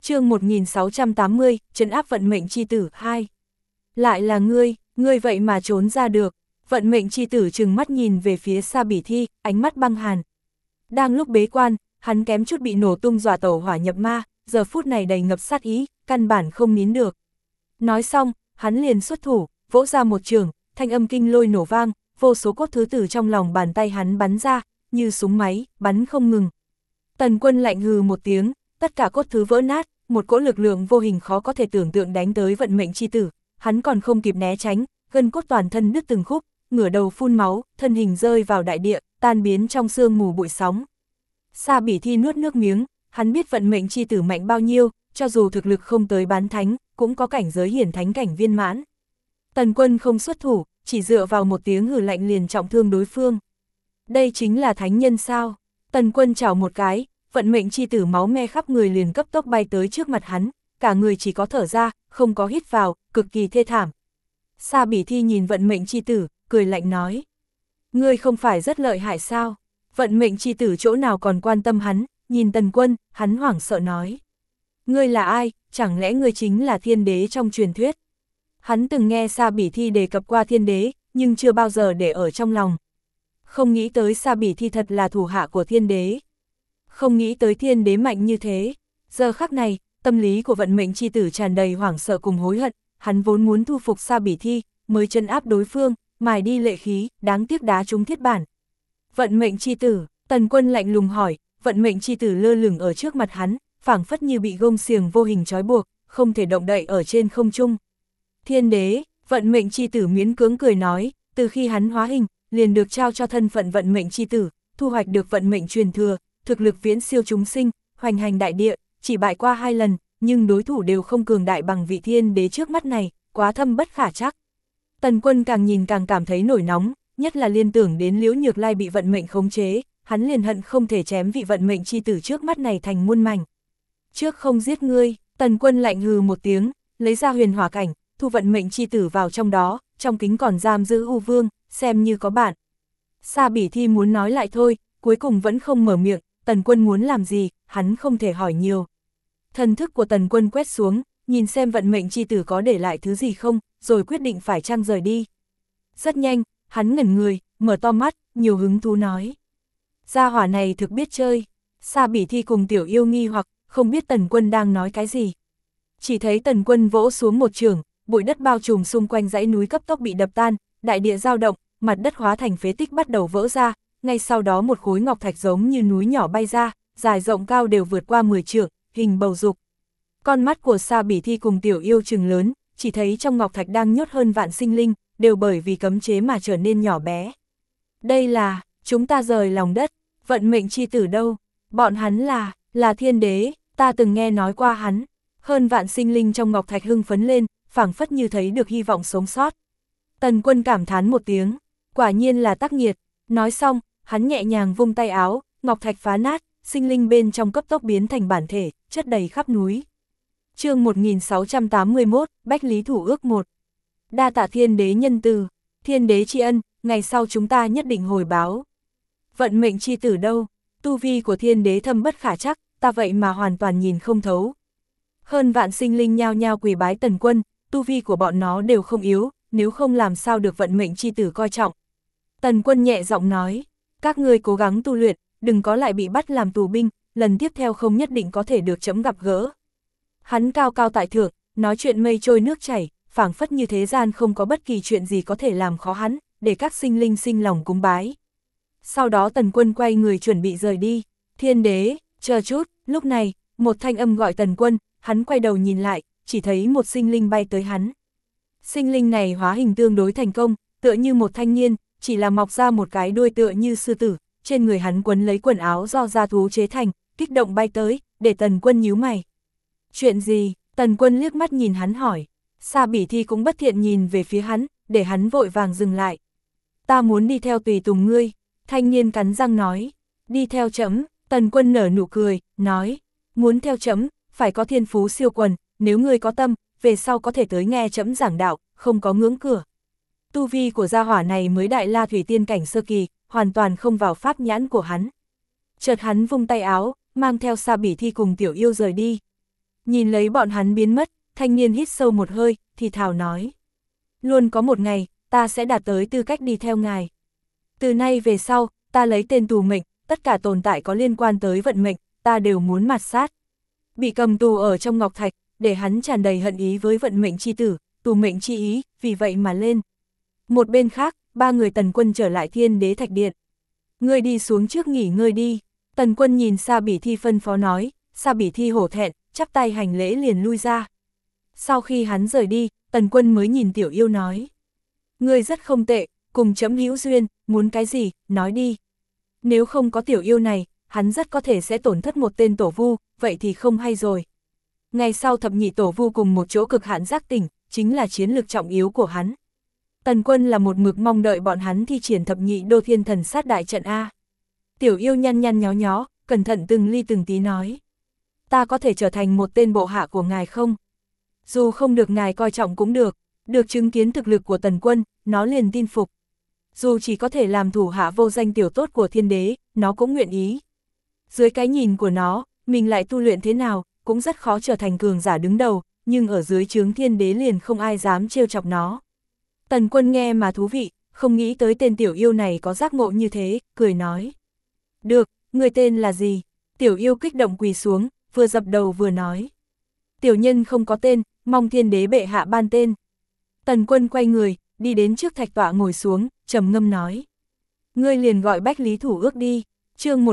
Chương 1680, trấn áp vận mệnh chi tử 2. Lại là ngươi vậy mà trốn ra được. Vận mệnh chi tử trừng mắt nhìn về phía Sa Bỉ Thi, ánh mắt băng hàn. Đang lúc bế quan, hắn kém chút bị nổ tung dọa tẩu hỏa nhập ma, giờ phút này đầy ngập sát ý, căn bản không nín được. Nói xong, hắn liền xuất thủ, vỗ ra một trường, thanh âm kinh lôi nổ vang, vô số cốt thứ từ trong lòng bàn tay hắn bắn ra, như súng máy, bắn không ngừng. Tần Quân lạnh hừ một tiếng, tất cả cốt thứ vỡ nát, một cỗ lực lượng vô hình khó có thể tưởng tượng đánh tới vận mệnh chi tử, hắn còn không kịp né tránh, gân cốt toàn thân đứt từng khúc, ngửa đầu phun máu, thân hình rơi vào đại địa, tan biến trong sương mù bụi sóng. Sa Bỉ Thi nuốt nước miếng, hắn biết vận mệnh chi tử mạnh bao nhiêu, cho dù thực lực không tới bán thánh, cũng có cảnh giới hiển thánh cảnh viên mãn. Tần Quân không xuất thủ, chỉ dựa vào một tiếng hừ lạnh liền trọng thương đối phương. Đây chính là thánh nhân sao? Tần Quân chảo một cái, vận mệnh chi tử máu me khắp người liền cấp tốc bay tới trước mặt hắn, cả người chỉ có thở ra, không có hít vào, cực kỳ thê thảm. Sa Bỉ Thi nhìn vận mệnh chi tử, cười lạnh nói. Ngươi không phải rất lợi hại sao? Vận mệnh chi tử chỗ nào còn quan tâm hắn, nhìn Tần Quân, hắn hoảng sợ nói. Ngươi là ai, chẳng lẽ ngươi chính là thiên đế trong truyền thuyết? Hắn từng nghe Sa Bỉ Thi đề cập qua thiên đế, nhưng chưa bao giờ để ở trong lòng. Không nghĩ tới Sa Bỉ Thi thật là thủ hạ của thiên đế. Không nghĩ tới thiên đế mạnh như thế. Giờ khắc này, tâm lý của vận mệnh chi tử tràn đầy hoảng sợ cùng hối hận, hắn vốn muốn thu phục Sa Bỉ Thi, mới trấn áp đối phương, mài đi lệ khí, đáng tiếc đá trúng thiết bản. Vận mệnh chi tử, Tần Quân lạnh lùng hỏi, vận mệnh chi tử lơ lửng ở trước mặt hắn, phảng phất như bị gông xiềng vô hình trói buộc, không thể động đậy ở trên không trung. Thiên đế, vận mệnh chi tử miễn cưỡng cười nói, từ khi hắn hóa hình, liền được trao cho thân phận vận mệnh chi tử, thu hoạch được vận mệnh truyền thừa, thực lực viễn siêu chúng sinh, hoành hành đại địa, chỉ bại qua 2 lần, nhưng đối thủ đều không cường đại bằng vị thiên đế trước mắt này, quá thâm bất khả trắc. Tần Quân càng nhìn càng cảm thấy nổi nóng, nhất là liên tưởng đến Liễu Nhược Lai bị vận mệnh khống chế, hắn liền hận không thể chém vị vận mệnh chi tử trước mắt này thành muôn mảnh. Trước không giết ngươi, Tần Quân lạnh hừ một tiếng, lấy ra huyền hỏa cảnh, thu vận mệnh chi tử vào trong đó, trong kính còn giam giữ U Vương, xem như có bạn. Sa Bỉ Thi muốn nói lại thôi, cuối cùng vẫn không mở miệng, Tần Quân muốn làm gì, hắn không thể hỏi nhiều. Thần thức của Tần Quân quét xuống, nhìn xem vận mệnh chi tử có để lại thứ gì không, rồi quyết định phải chăng rời đi. Rất nhanh, hắn ngẩn người, mở to mắt, nhiều hứng thú nói. Gia hỏa này thực biết chơi. Sa Bỉ Thi cùng Tiểu Yêu nghi hoặc, không biết Tần Quân đang nói cái gì. Chỉ thấy Tần Quân vỗ xuống một chưởng, bụi đất bao trùm xung quanh dãy núi cấp tốc bị đập tan, đại địa dao động, mặt đất hóa thành phế tích bắt đầu vỡ ra, ngay sau đó một khối ngọc thạch giống như núi nhỏ bay ra, dài rộng cao đều vượt qua 10 trượng, hình bầu dục. Con mắt của Sa Bỉ Thi cùng Tiểu Yêu trừng lớn, chỉ thấy trong ngọc thạch đang nhốt hơn vạn sinh linh, đều bởi vì cấm chế mà trở nên nhỏ bé. Đây là, chúng ta rời lòng đất, vận mệnh chi tử đâu? Bọn hắn là thiên đế, ta từng nghe nói qua hắn. Hơn vạn sinh linh trong ngọc thạch hưng phấn lên, phảng phất như thấy được hy vọng sống sót. Tần Quân cảm thán một tiếng, quả nhiên là tác nghiệt. Nói xong, hắn nhẹ nhàng vung tay áo, ngọc thạch phá nát, sinh linh bên trong cấp tốc biến thành bản thể, chất đầy khắp núi. Chương 1681, Bách Lý Thủ Ước 1. Đa tạ thiên đế nhân từ, thiên đế tri ân, ngày sau chúng ta nhất định hồi báo. Vận mệnh chi tử đâu? Tu vi của thiên đế thâm bất khả trắc, ta vậy mà hoàn toàn nhìn không thấu. Hơn vạn sinh linh nhao nhao quỳ bái Tần Quân, tu vi của bọn nó đều không yếu, nếu không làm sao được vận mệnh chi tử coi trọng. Tần Quân nhẹ giọng nói, các ngươi cố gắng tu luyện, đừng có lại bị bắt làm tù binh, lần tiếp theo không nhất định có thể được chấm gặp gỡ. Hắn cao cao tại thượng, nói chuyện mây trôi nước chảy, phảng phất như thế gian không có bất kỳ chuyện gì có thể làm khó hắn, để các sinh linh sinh lòng cúng bái. Sau đó Tần Quân quay người chuẩn bị rời đi. Thiên đế, chờ chút, lúc này, một thanh âm gọi Tần Quân, hắn quay đầu nhìn lại, chỉ thấy một sinh linh bay tới hắn. Sinh linh này hóa hình tương đối thành công, tựa như một thanh niên, chỉ là mọc ra một cái đuôi tựa như sư tử, trên người hắn quấn lấy quần áo do gia thú chế thành, kích động bay tới, để Tần Quân nhíu mày. Chuyện gì? Tần Quân liếc mắt nhìn hắn hỏi. Sa Bỉ Thi cũng bất thiện nhìn về phía hắn, để hắn vội vàng dừng lại. Ta muốn đi theo tùy tùng ngươi, thanh niên cắn răng nói. Đi theo trẫm. Tần Quân nở nụ cười, nói. Muốn theo trẫm, phải có thiên phú siêu quần, nếu ngươi có tâm, về sau có thể tới nghe trẫm giảng đạo, không có ngưỡng cửa. Tu vi của gia hỏa này mới đại la thủy tiên cảnh sơ kỳ, hoàn toàn không vào pháp nhãn của hắn. Chợt hắn vung tay áo, mang theo Sa Bỉ Thi cùng Tiểu Yêu rời đi. Nhìn lấy bọn hắn biến mất, thanh niên hít sâu một hơi, thì thào nói. Luôn có một ngày, ta sẽ đạt tới tư cách đi theo ngài. Từ nay về sau, ta lấy tên tù mệnh, tất cả tồn tại có liên quan tới vận mệnh, ta đều muốn mạt sát. Bị cầm tù ở trong ngọc thạch, để hắn tràn đầy hận ý với vận mệnh chi tử, tù mệnh chi ý, vì vậy mà lên. Một bên khác, ba người Tần Quân trở lại Thiên Đế Thạch Điện. Ngươi đi xuống trước nghỉ ngơi đi. Tần Quân nhìn Sa Bỉ Thi phân phó nói, Sa Bỉ Thi hổ thẹn, chắp tay hành lễ liền lui ra. Sau khi hắn rời đi, Tần Quân mới nhìn Tiểu Yêu nói. Ngươi rất không tệ, cùng chấm hữu duyên, muốn cái gì, nói đi. Nếu không có Tiểu Yêu này, hắn rất có thể sẽ tổn thất một tên tổ vu, vậy thì không hay rồi. Ngày sau thập nhị tổ vu cùng một chỗ cực hạn giác tỉnh, chính là chiến lược trọng yếu của hắn. Tần Quân là một mực mong đợi bọn hắn thi triển thập nhị đô thiên thần sát đại trận A. Tiểu Yêu nhăn nhăn nhó nhó, cẩn thận từng ly từng tí nói. Ta có thể trở thành một tên bộ hạ của ngài không? Dù không được ngài coi trọng cũng được, được chứng kiến thực lực của Tần Quân, nó liền tin phục. Dù chỉ có thể làm thủ hạ vô danh tiểu tốt của Thiên Đế, nó cũng nguyện ý. Dưới cái nhìn của nó, mình lại tu luyện thế nào, cũng rất khó trở thành cường giả đứng đầu, nhưng ở dưới trướng Thiên Đế liền không ai dám trêu chọc nó. Tần Quân nghe mà thú vị, không nghĩ tới tên Tiểu Yêu này có giác ngộ như thế, cười nói. Được, người tên là gì? Tiểu Yêu kích động quỳ xuống, vừa dập đầu vừa nói. Tiểu nhân không có tên, mong Thiên Đế bệ hạ ban tên. Tần Quân quay người, đi đến trước thạch tọa ngồi xuống, trầm ngâm nói. Ngươi liền gọi Bách Lý Thủ Ước đi. Chương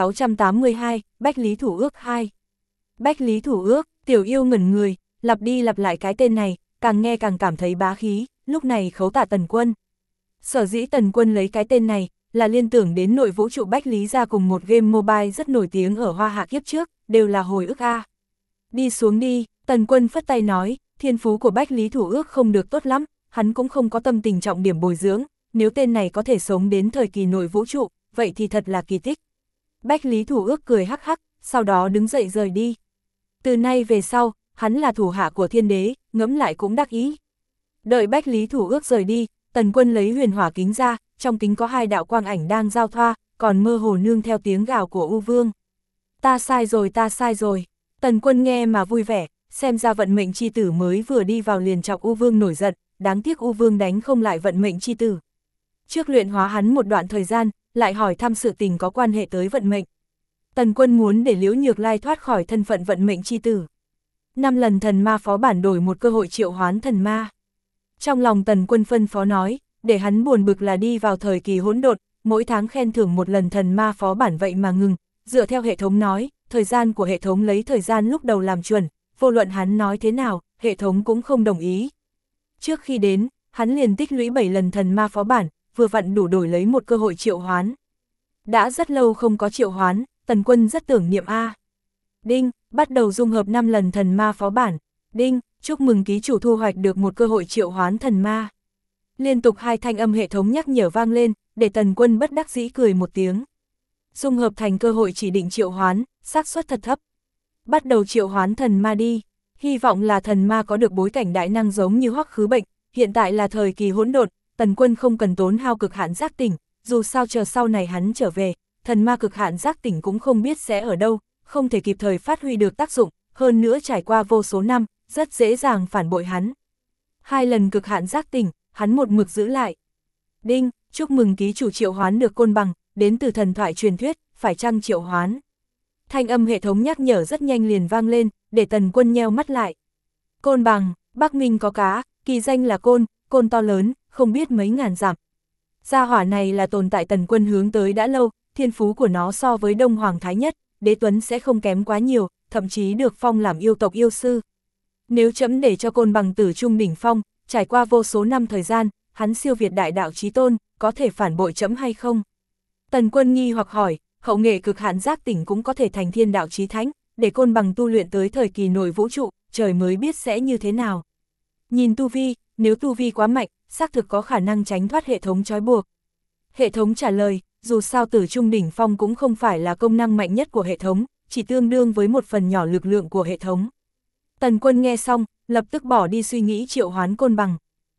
1682, Bách Lý Thủ Ước 2. Bách Lý Thủ Ước, Tiểu Yêu ngẩn người, lặp đi lặp lại cái tên này, càng nghe càng cảm thấy bá khí, lúc này khấu tạ Tần Quân. Sở dĩ Tần Quân lấy cái tên này, là liên tưởng đến nội vũ trụ Bách Lý ra cùng một game mobile rất nổi tiếng ở Hoa Hạ kiếp trước, đều là hồi ức A. Đi xuống đi, Tần Quân phất tay nói, thiên phú của Bách Lý Thủ Ước không được tốt lắm, hắn cũng không có tâm tình trọng điểm bồi dưỡng, nếu tên này có thể sống đến thời kỳ nội vũ trụ, vậy thì thật là kỳ tích. Bách Lý Thủ Ước cười hắc hắc, sau đó đứng dậy rời đi. Từ nay về sau, hắn là thủ hạ của Thiên Đế, ngẫm lại cũng đắc ý. Đợi Bách Lý Thủ Ước rời đi, Tần Quân lấy huyền hỏa kính ra, trong kính có hai đạo quang ảnh đang giao thoa, còn mơ hồ nương theo tiếng gào của U Vương. Ta sai rồi, ta sai rồi. Tần Quân nghe mà vui vẻ, xem ra vận mệnh chi tử mới vừa đi vào liền chọc U Vương nổi giận, đáng tiếc U Vương đánh không lại vận mệnh chi tử. Trước luyện hóa hắn một đoạn thời gian, lại hỏi thăm sự tình có quan hệ tới vận mệnh. Tần Quân muốn để Liễu Nhược Lai thoát khỏi thân phận vận mệnh chi tử. 5 lần thần ma phó bản đổi một cơ hội triệu hoán thần ma. Trong lòng Tần Quân phân phó nói, để hắn buồn bực là đi vào thời kỳ hỗn độn, mỗi tháng khen thưởng một lần thần ma phó bản vậy mà ngừng, dựa theo hệ thống nói, thời gian của hệ thống lấy thời gian lúc đầu làm chuẩn, vô luận hắn nói thế nào, hệ thống cũng không đồng ý. Trước khi đến, hắn liền tích lũy 7 lần thần ma phó bản, vừa vặn đủ đổi lấy một cơ hội triệu hoán. Đã rất lâu không có triệu hoán, Tần Quân rất tưởng niệm A. Đinh, bắt đầu dung hợp 5 lần thần ma phó bản. Đinh, chúc mừng ký chủ thu hoạch được một cơ hội triệu hoán thần ma. Liên tục hai thanh âm hệ thống nhắc nhở vang lên, để Tần Quân bất đắc dĩ cười một tiếng. Dung hợp thành cơ hội chỉ định triệu hoán, xác suất thật thấp. Bắt đầu triệu hoán thần ma đi. Hy vọng là thần ma có được bối cảnh đại năng giống như Hoắc Khứ Bệnh, hiện tại là thời kỳ hỗn độn, Tần Quân không cần tốn hao cực hạn giác tỉnh, dù sao chờ sau này hắn trở về, thần ma cực hạn giác tỉnh cũng không biết sẽ ở đâu, không thể kịp thời phát huy được tác dụng, hơn nữa trải qua vô số năm, rất dễ dàng phản bội hắn. 2 lần cực hạn giác tỉnh, hắn một mực giữ lại. Đinh, chúc mừng ký chủ triệu hoán được côn bằng, đến từ thần thoại truyền thuyết, phải chăng triệu hoán? Thanh âm hệ thống nhắc nhở rất nhanh liền vang lên, để Tần Quân nheo mắt lại. Côn bằng, Bắc Minh có cá, kỳ danh là côn, côn to lớn, không biết mấy ngàn dặm. Gia hỏa này là tồn tại Tần Quân hướng tới đã lâu, thiên phú của nó so với Đông Hoàng Thái Nhất, Đế Tuấn sẽ không kém quá nhiều, thậm chí được phong làm yêu tộc yêu sư. Nếu chấm để cho côn bằng tử trung đỉnh phong, trải qua vô số năm thời gian, hắn siêu việt đại đạo chí tôn, có thể phản bội chấm hay không? Tần Quân nghi hoặc hỏi, hậu nghệ cực hạn giác tỉnh cũng có thể thành thiên đạo chí thánh, để côn bằng tu luyện tới thời kỳ nội vũ trụ, trời mới biết sẽ như thế nào. Nhìn tu vi, nếu tu vi quá mạnh, xác thực có khả năng tránh thoát hệ thống trói buộc. Hệ thống trả lời, dù sao tử trung đỉnh phong cũng không phải là công năng mạnh nhất của hệ thống, chỉ tương đương với một phần nhỏ lực lượng của hệ thống. Tần Quân nghe xong, lập tức bỏ đi suy nghĩ triệu hoán côn bằng.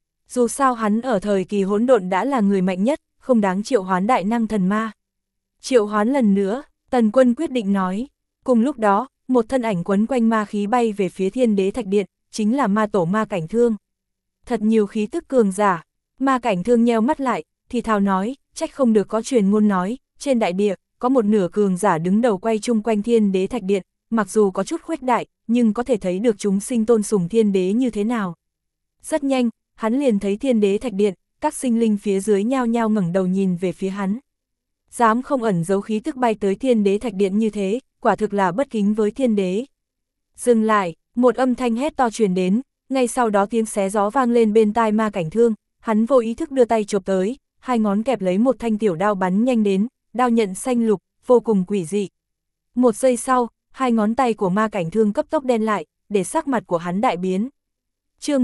Dù sao hắn ở thời kỳ hỗn độn đã là người mạnh nhất, không đáng triệu hoán đại năng thần ma. Triệu hoán lần nữa, Tần Quân quyết định nói. Cùng lúc đó, một thân ảnh quấn quanh ma khí bay về phía Thiên Đế Thạch Điện, chính là ma tổ Ma Cảnh Thương. Thật nhiều khí tức cường giả, Ma Cảnh Thương nheo mắt lại, thì thào nói, trách không được có truyền ngôn nói, trên đại địa, có một nửa cường giả đứng đầu quay chung quanh Thiên Đế Thạch Điện, mặc dù có chút khuếch đại, nhưng có thể thấy được chúng sinh tôn sùng Thiên Đế như thế nào. Rất nhanh, hắn liền thấy Thiên Đế Thạch Điện, các sinh linh phía dưới nhao nhao ngẩng đầu nhìn về phía hắn. Dám không ẩn giấu khí tức bay tới Thiên Đế Thạch Điện như thế, quả thực là bất kính với Thiên Đế. Dừng lại, một âm thanh hét to truyền đến, ngay sau đó tiếng xé gió vang lên bên tai Ma Cảnh Thương, hắn vô ý thức đưa tay chộp tới, hai ngón kẹp lấy một thanh tiểu đao bắn nhanh đến, đao nhận xanh lục, vô cùng quỷ dị. Một giây sau, hai ngón tay của Ma Cảnh Thương cấp tốc đen lại, để sắc mặt của hắn đại biến. Chương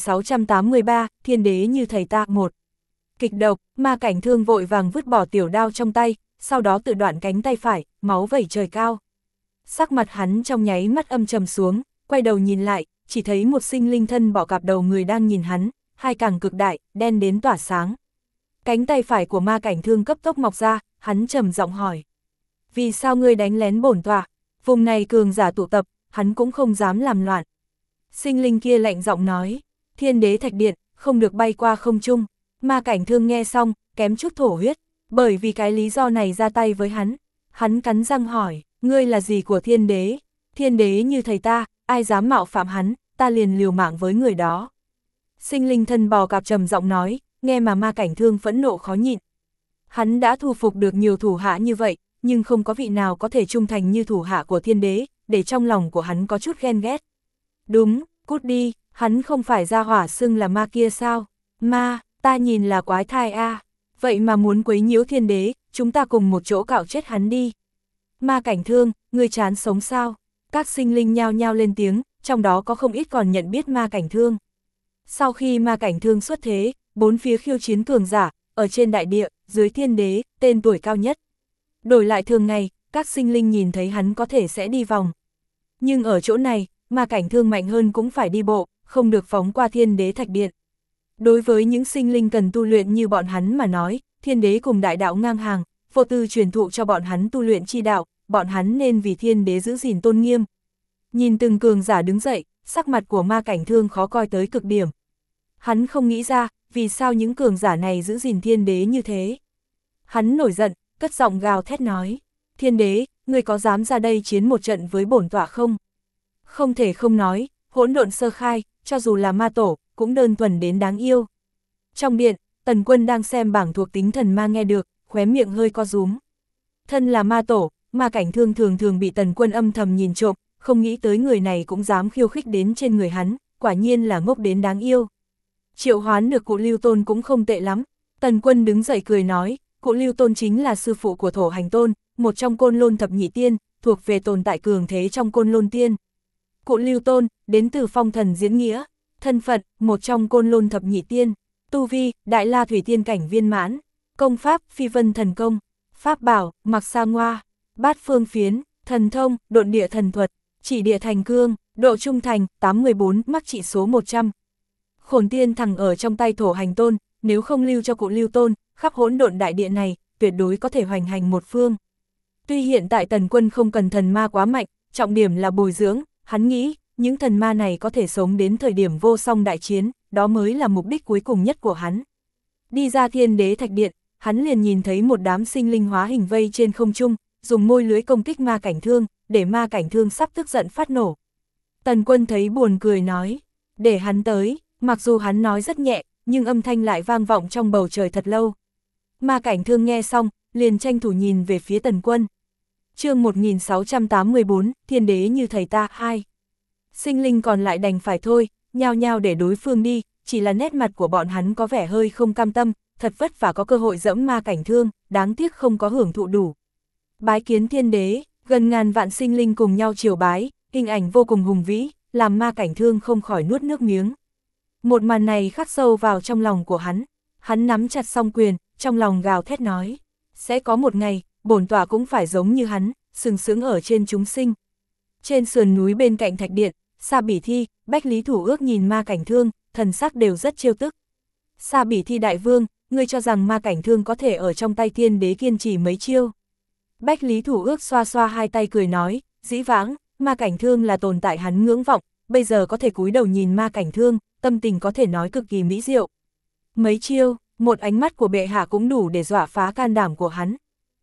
1683, Thiên Đế như thầy ta. 1. Kịch độc, Ma Cảnh Thương vội vàng vứt bỏ tiểu đao trong tay, sau đó tự đoạn cánh tay phải, máu vẩy trời cao. Sắc mặt hắn trong nháy mắt âm trầm xuống, quay đầu nhìn lại, chỉ thấy một sinh linh thân bọ cạp đầu người đang nhìn hắn, hai càng cực đại, đen đến tỏa sáng. Cánh tay phải của Ma Cảnh Thương cấp tốc mọc ra, hắn trầm giọng hỏi. Vì sao ngươi đánh lén bổn tọa? Vùng này cường giả tụ tập, hắn cũng không dám làm loạn. Sinh linh kia lạnh giọng nói, Thiên Đế Thạch Điện, không được bay qua không trung. Ma Cảnh Thương nghe xong, kém chút thổ huyết, bởi vì cái lý do này ra tay với hắn. Hắn cắn răng hỏi, ngươi là gì của Thiên Đế? Thiên Đế như thầy ta, ai dám mạo phạm hắn, ta liền liều mạng với người đó. Sinh linh thân bò cạp trầm giọng nói, nghe mà Ma Cảnh Thương phẫn nộ khó nhịn. Hắn đã thu phục được nhiều thủ hạ như vậy, nhưng không có vị nào có thể trung thành như thủ hạ của Thiên Đế, để trong lòng của hắn có chút ghen ghét. Đúng, cút đi, hắn không phải ra hỏa xưng là ma kia sao? Ma, ta nhìn là quái thai a. Vậy mà muốn quấy nhiễu Thiên Đế, chúng ta cùng một chỗ cạo chết hắn đi. Ma Cảnh Thương, ngươi chán sống sao? Các sinh linh nhao nhao lên tiếng, trong đó có không ít còn nhận biết Ma Cảnh Thương. Sau khi Ma Cảnh Thương xuất thế, bốn phía khiêu chiến cường giả, ở trên đại địa, dưới Thiên Đế, tên tuổi cao nhất. Đổi lại thường ngày, các sinh linh nhìn thấy hắn có thể sẽ đi vòng. Nhưng ở chỗ này, Ma Cảnh Thương mạnh hơn cũng phải đi bộ, không được phóng qua Thiên Đế Thạch Điện. Đối với những sinh linh cần tu luyện như bọn hắn mà nói, Thiên Đế cùng đại đạo ngang hàng, vô tư truyền thụ cho bọn hắn tu luyện chi đạo, bọn hắn nên vì Thiên Đế giữ gìn tôn nghiêm. Nhìn từng cường giả đứng dậy, sắc mặt của Ma Cảnh Thương khó coi tới cực điểm. Hắn không nghĩ ra, vì sao những cường giả này giữ gìn Thiên Đế như thế. Hắn nổi giận, cất giọng gào thét nói, Thiên Đế, ngươi có dám ra đây chiến một trận với bổn tọa không? Không thể không nói, hỗn độn sơ khai, cho dù là ma tổ, cũng đơn thuần đến đáng yêu. Trong điện, Tần Quân đang xem bảng thuộc tính thần ma nghe được, khóe miệng hơi co rúm. Thân là ma tổ, Ma Cảnh Thương thường thường bị Tần Quân âm thầm nhìn trộm, không nghĩ tới người này cũng dám khiêu khích đến trên người hắn, quả nhiên là ngốc đến đáng yêu. Triệu hoán được cụ Lưu Tôn cũng không tệ lắm. Tần Quân đứng dậy cười nói, cụ Lưu Tôn chính là sư phụ của Thổ Hành Tôn, một trong Côn Lôn thập nhị tiên, thuộc về tồn tại cường thế trong Côn Lôn tiên. Cụ Lưu Tôn, đến từ Phong Thần Diễn Nghĩa, thân phận, một trong Côn Lôn thập nhị tiên, tu vi, Đại La Thủy Tiên cảnh viên mãn, công pháp, Phi Vân Thần Công, pháp bảo, Mặc Sa Ngoa, Bát Phương Phiến, thần thông, Độn Địa Thần Thuật, Chỉ Địa Thành Cương, độ trung thành, 814, mắc trị số 100. Khổn tiên thẳng ở trong tay Thổ Hành Tôn, nếu không lưu cho cụ Lưu Tôn, khắp hỗn độn đại địa này, tuyệt đối có thể hoành hành một phương. Tuy hiện tại Tần Quân không cần thần ma quá mạnh, trọng điểm là bồi dưỡng, hắn nghĩ, những thần ma này có thể sống đến thời điểm vô song đại chiến, đó mới là mục đích cuối cùng nhất của hắn. Đi ra Thiên Đế Thạch Điện, hắn liền nhìn thấy một đám sinh linh hóa hình vây trên không trung, dùng môi lưới công kích Ma Cảnh Thương, để Ma Cảnh Thương sắp tức giận phát nổ. Tần Quân thấy buồn cười nói, để hắn tới, mặc dù hắn nói rất nhẹ, nhưng âm thanh lại vang vọng trong bầu trời thật lâu. Ma Cảnh Thương nghe xong, liền tranh thủ nhìn về phía Tần Quân. Chương 1684, Thiên Đế như thầy ta. 2. Sinh linh còn lại đành phải thôi, nhao nhao để đối phương đi, chỉ là nét mặt của bọn hắn có vẻ hơi không cam tâm, thật vất vả có cơ hội dẫm Ma Cảnh Thương, đáng tiếc không có hưởng thụ đủ. Bái kiến Thiên Đế, gần ngàn vạn sinh linh cùng nhau triều bái, hình ảnh vô cùng hùng vĩ, làm Ma Cảnh Thương không khỏi nuốt nước miếng. Một màn này khắc sâu vào trong lòng của hắn nắm chặt song quyền, trong lòng gào thét nói, sẽ có một ngày, bổn tọa cũng phải giống như hắn, sừng sững ở trên chúng sinh. Trên sườn núi bên cạnh Thạch Điện, Sa Bỉ Thi, Bách Lý Thủ Ước nhìn Ma Cảnh Thương, thần sắc đều rất trêu tức. Sa Bỉ Thi đại vương, ngươi cho rằng Ma Cảnh Thương có thể ở trong tay Thiên Đế kiên trì mấy chiêu? Bách Lý Thủ Ước xoa xoa hai tay cười nói, dĩ vãng, Ma Cảnh Thương là tồn tại hắn ngưỡng vọng, bây giờ có thể cúi đầu nhìn Ma Cảnh Thương, tâm tình có thể nói cực kỳ mỹ diệu. Mấy chiêu, một ánh mắt của bệ hạ cũng đủ để dọa phá can đảm của hắn.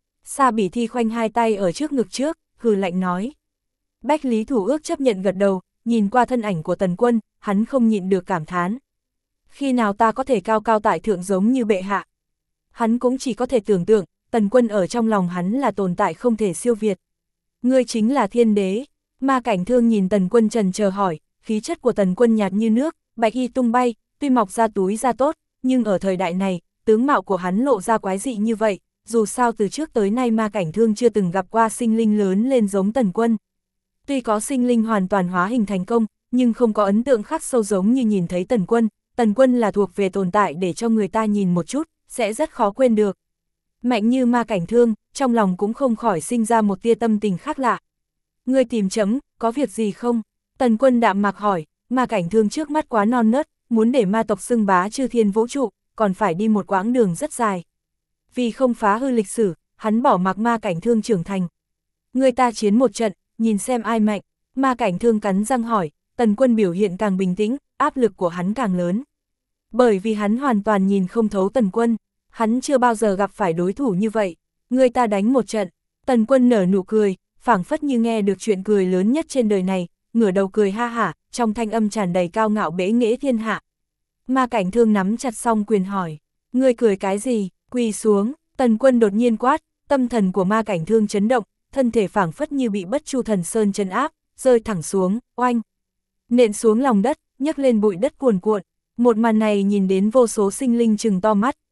Sa Bỉ Thi khoanh hai tay ở trước ngực trước, hừ lạnh nói. Bách Lý Thủ Ước chấp nhận gật đầu, nhìn qua thân ảnh của Tần Quân, hắn không nhịn được cảm thán. Khi nào ta có thể cao cao tại thượng giống như bệ hạ? Hắn cũng chỉ có thể tưởng tượng, Tần Quân ở trong lòng hắn là tồn tại không thể siêu việt. Ngươi chính là thiên đế. Ma Cảnh Thương nhìn Tần Quân trần chờ hỏi, khí chất của Tần Quân nhạt như nước, bạch y tung bay, tuy mọc ra túi da tốt, nhưng ở thời đại này, tướng mạo của hắn lộ ra quái dị như vậy, dù sao từ trước tới nay Ma Cảnh Thương chưa từng gặp qua sinh linh lớn lên giống Tần Quân. Tuy có sinh linh hoàn toàn hóa hình thành công, nhưng không có ấn tượng khắc sâu giống như nhìn thấy Tần Quân là thuộc về tồn tại để cho người ta nhìn một chút, sẽ rất khó quên được. Mạnh như Ma Cảnh Thương, trong lòng cũng không khỏi sinh ra một tia tâm tình khác lạ. Ngươi tìm chấm, có việc gì không? Tần Quân đạm mạc hỏi, Ma Cảnh Thương trước mắt quá non nớt, muốn để ma tộc xưng bá chư thiên vũ trụ, còn phải đi một quãng đường rất dài. Vì không phá hư lịch sử, hắn bỏ mặc Ma Cảnh Thương trưởng thành. Người ta chiến một trận, nhìn xem ai mạnh. Ma Cảnh Thương cắn răng hỏi, Tần Quân biểu hiện càng bình tĩnh, áp lực của hắn càng lớn. Bởi vì hắn hoàn toàn nhìn không thấu Tần Quân, hắn chưa bao giờ gặp phải đối thủ như vậy. Người ta đánh một trận, Tần Quân nở nụ cười, phảng phất như nghe được chuyện cười lớn nhất trên đời này, ngửa đầu cười ha hả, trong thanh âm tràn đầy cao ngạo bẽ nghễ thiên hạ. Ma Cảnh Thương nắm chặt song quyền hỏi, ngươi cười cái gì? Quỳ xuống. Tần Quân đột nhiên quát, tâm thần của Ma Cảnh Thương chấn động, thân thể phảng phất như bị Bất Chu Thần Sơn trấn áp, rơi thẳng xuống, oanh, nện xuống lòng đất, nhấc lên bụi đất cuồn cuộn. Một màn này nhìn đến vô số sinh linh trừng to mắt.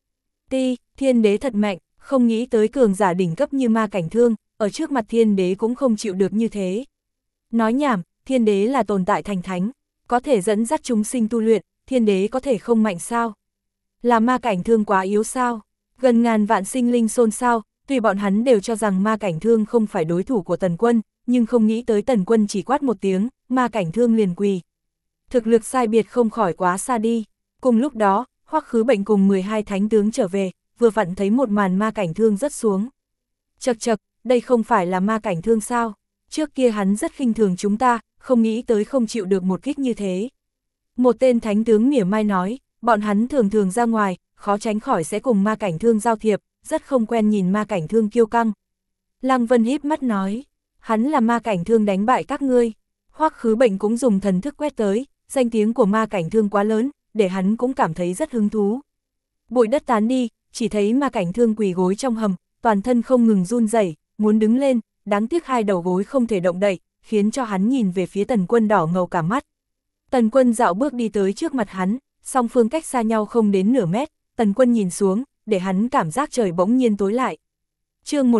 Thiên đế thật mạnh, không nghĩ tới cường giả đỉnh cấp như Ma Cảnh Thương, ở trước mặt thiên đế cũng không chịu được như thế. Nói nhảm, thiên đế là tồn tại thành thánh, có thể dẫn dắt chúng sinh tu luyện, thiên đế có thể không mạnh sao? Là Ma Cảnh Thương quá yếu sao? Gần ngàn vạn sinh linh xôn xao, tuy bọn hắn đều cho rằng Ma Cảnh Thương không phải đối thủ của Tần Quân, nhưng không nghĩ tới Tần Quân chỉ quát một tiếng, Ma Cảnh Thương liền quỳ. Thực lực sai biệt không khỏi quá xa đi. Cùng lúc đó, Hoắc Khứ Bệnh cùng 12 thánh tướng trở về, vừa vặn thấy một màn Ma Cảnh Thương rớt xuống. Chậc chậc, đây không phải là Ma Cảnh Thương sao? Trước kia hắn rất khinh thường chúng ta, không nghĩ tới không chịu được một kích như thế. Một tên thánh tướng mỉa mai nói, bọn hắn thường thường ra ngoài, khó tránh khỏi sẽ cùng Ma Cảnh Thương giao thiệp, rất không quen nhìn Ma Cảnh Thương kiêu căng. Lăng Vân híp mắt nói, hắn là Ma Cảnh Thương đánh bại các ngươi. Hoắc Khứ Bệnh cũng dùng thần thức quét tới, danh tiếng của Ma Cảnh Thương quá lớn, để hắn cũng cảm thấy rất hứng thú. Bụi đất tán đi, chỉ thấy Ma Cảnh Thương quỳ gối trong hầm, toàn thân không ngừng run rẩy, muốn đứng lên, đáng tiếc hai đầu gối không thể động đậy, khiến cho hắn nhìn về phía Tần Quân đỏ ngầu cả mắt. Tần Quân dạo bước đi tới trước mặt hắn, song phương cách xa nhau không đến nửa mét, Tần Quân nhìn xuống, để hắn cảm giác trời bỗng nhiên tối lại. Chương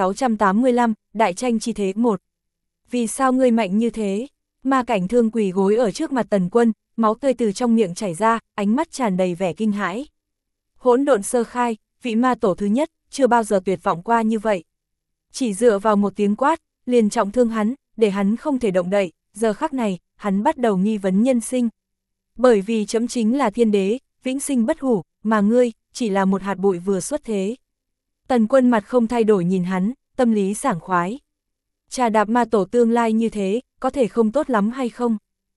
1685, Đại tranh chi thế 1. Vì sao ngươi mạnh như thế? Ma Cảnh Thương quỳ gối ở trước mặt Tần Quân, máu tươi từ trong miệng chảy ra, ánh mắt tràn đầy vẻ kinh hãi. Hỗn độn sơ khai, vị ma tổ thứ nhất, chưa bao giờ tuyệt vọng qua như vậy. Chỉ dựa vào một tiếng quát, liền trọng thương hắn, để hắn không thể động đậy, giờ khắc này, hắn bắt đầu nghi vấn nhân sinh. Bởi vì chấm chính là thiên đế, vĩnh sinh bất hủ, mà ngươi, chỉ là một hạt bụi vừa xuất thế. Tần Quân mặt không thay đổi nhìn hắn, tâm lý sảng khoái. Trà đạp ma tổ tương lai như thế, có thể không tốt lắm hay không?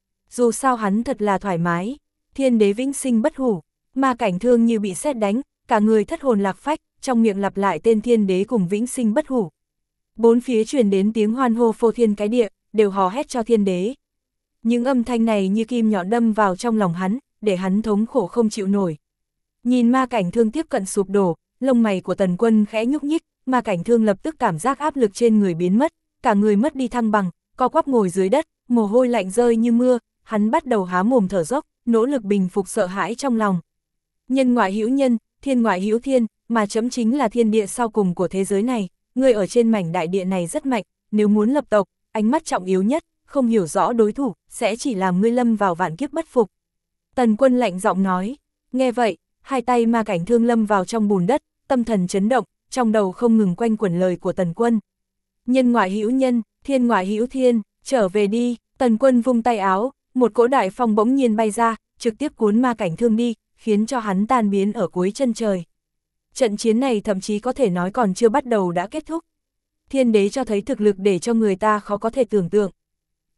Dù sao hắn thật là thoải mái, thiên đế vĩnh sinh bất hủ, Ma Cảnh Thương như bị sét đánh, cả người thất hồn lạc phách, trong miệng lặp lại tên thiên đế cùng vĩnh sinh bất hủ. Bốn phía truyền đến tiếng hoan hô phô thiên cái địa, đều hò hét cho thiên đế. Những âm thanh này như kim nhọn đâm vào trong lòng hắn, để hắn thống khổ không chịu nổi. Nhìn Ma Cảnh Thương tiếp cận sụp đổ, lông mày của Tần Quân khẽ nhúc nhích, Ma Cảnh Thương lập tức cảm giác áp lực trên người biến mất, cả người mất đi thăng bằng, co quắp ngồi dưới đất, mồ hôi lạnh rơi như mưa, hắn bắt đầu há mồm thở dốc, nỗ lực bình phục sợ hãi trong lòng. Nhân ngoại hữu nhân, thiên ngoại hữu thiên, mà chấm chính là thiên địa sau cùng của thế giới này, ngươi ở trên mảnh đại địa này rất mạnh, nếu muốn lập tộc, ánh mắt trọng yếu nhất, không hiểu rõ đối thủ, sẽ chỉ làm ngươi lâm vào vạn kiếp bất phục. Tần Quân lạnh giọng nói, nghe vậy, hai tay Ma Cảnh Thương lâm vào trong bùn đất, tâm thần chấn động, trong đầu không ngừng quanh quẩn lời của Tần Quân. Nhân ngoại hữu nhân, thiên ngoại hữu thiên, trở về đi. Tần Quân vung tay áo, một cỗ đại phong bỗng nhiên bay ra, trực tiếp cuốn Ma Cảnh Thương đi, khiến cho hắn tan biến ở cuối chân trời. Trận chiến này thậm chí có thể nói còn chưa bắt đầu đã kết thúc. Thiên đế cho thấy thực lực để cho người ta khó có thể tưởng tượng.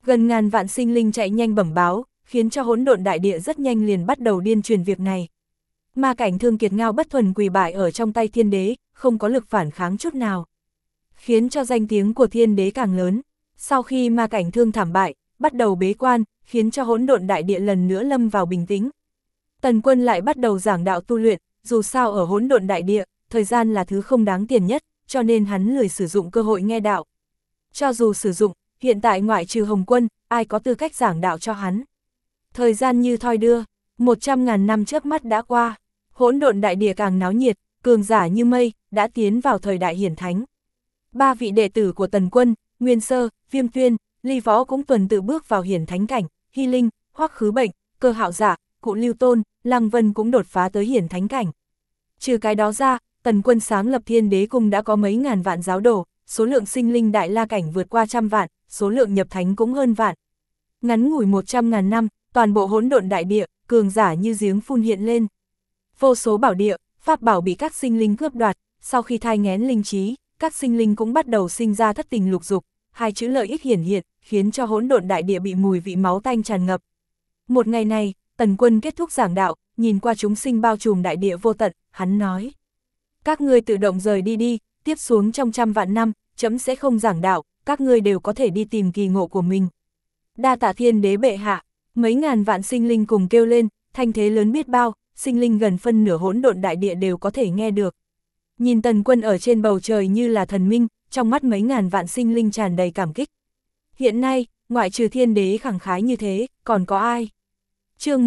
Gần ngàn vạn sinh linh chạy nhanh bẩm báo, khiến cho hỗn độn đại địa rất nhanh liền bắt đầu điên truyền việc này. Ma Cảnh Thương kiệt ngao bất thuần quỳ bại ở trong tay thiên đế, không có lực phản kháng chút nào. Khiến cho danh tiếng của thiên đế càng lớn. Sau khi Ma Cảnh Thương thảm bại, bắt đầu bế quan, khiến cho hỗn độn đại địa lần nữa lâm vào bình tĩnh. Tần Quân lại bắt đầu giảng đạo tu luyện, dù sao ở hỗn độn đại địa, thời gian là thứ không đáng tiền nhất, cho nên hắn lười sử dụng cơ hội nghe đạo. Cho dù sử dụng, hiện tại ngoại trừ Hồng Quân, ai có tư cách giảng đạo cho hắn. Thời gian như thoi đưa, 100.000 năm trước mắt đã qua, hỗn độn đại địa càng náo nhiệt, cường giả như mây, đã tiến vào thời đại hiển thánh. 3 vị đệ tử của Tần Quân, Nguyên Sơ, Viêm Tuyên, Ly Võ cũng tuần tự bước vào hiển thánh cảnh, Hy Linh, Hoắc Khứ Bệnh, Cơ Hạo Giả, Cụ Lưu Tôn, Lăng Vân cũng đột phá tới hiển thánh cảnh. Trừ cái đó ra, Tần Quân sáng lập Thiên Đế Cung đã có mấy ngàn vạn giáo đồ, số lượng sinh linh đại la cảnh vượt qua trăm vạn, số lượng nhập thánh cũng hơn vạn. Ngắn ngủi 100.000 năm, toàn bộ hỗn độn đại địa, cường giả như giếng phun hiện lên. Vô số bảo địa, pháp bảo bị các sinh linh cướp đoạt, sau khi thai nghén linh trí, các sinh linh cũng bắt đầu sinh ra thất tình lục dục, hai chữ lợi ích hiển hiện, khiến cho hỗn độn đại địa bị mùi vị máu tanh tràn ngập. Một ngày này, Tần Quân kết thúc giảng đạo, nhìn qua chúng sinh bao trùm đại địa vô tận, hắn nói: các ngươi tự động rời đi đi, tiếp xuống trong trăm vạn năm, chấm sẽ không giảng đạo, các ngươi đều có thể đi tìm kỳ ngộ của mình. Đa tạ Thiên Đế bệ hạ. Mấy ngàn vạn sinh linh cùng kêu lên, thanh thế lớn biết bao, sinh linh gần phân nửa hỗn độn đại địa đều có thể nghe được. Nhìn Tần Quân ở trên bầu trời như là thần minh, trong mắt mấy ngàn vạn sinh linh tràn đầy cảm kích. Hiện nay, ngoại trừ Thiên Đế khẳng khái như thế, còn có ai? Chương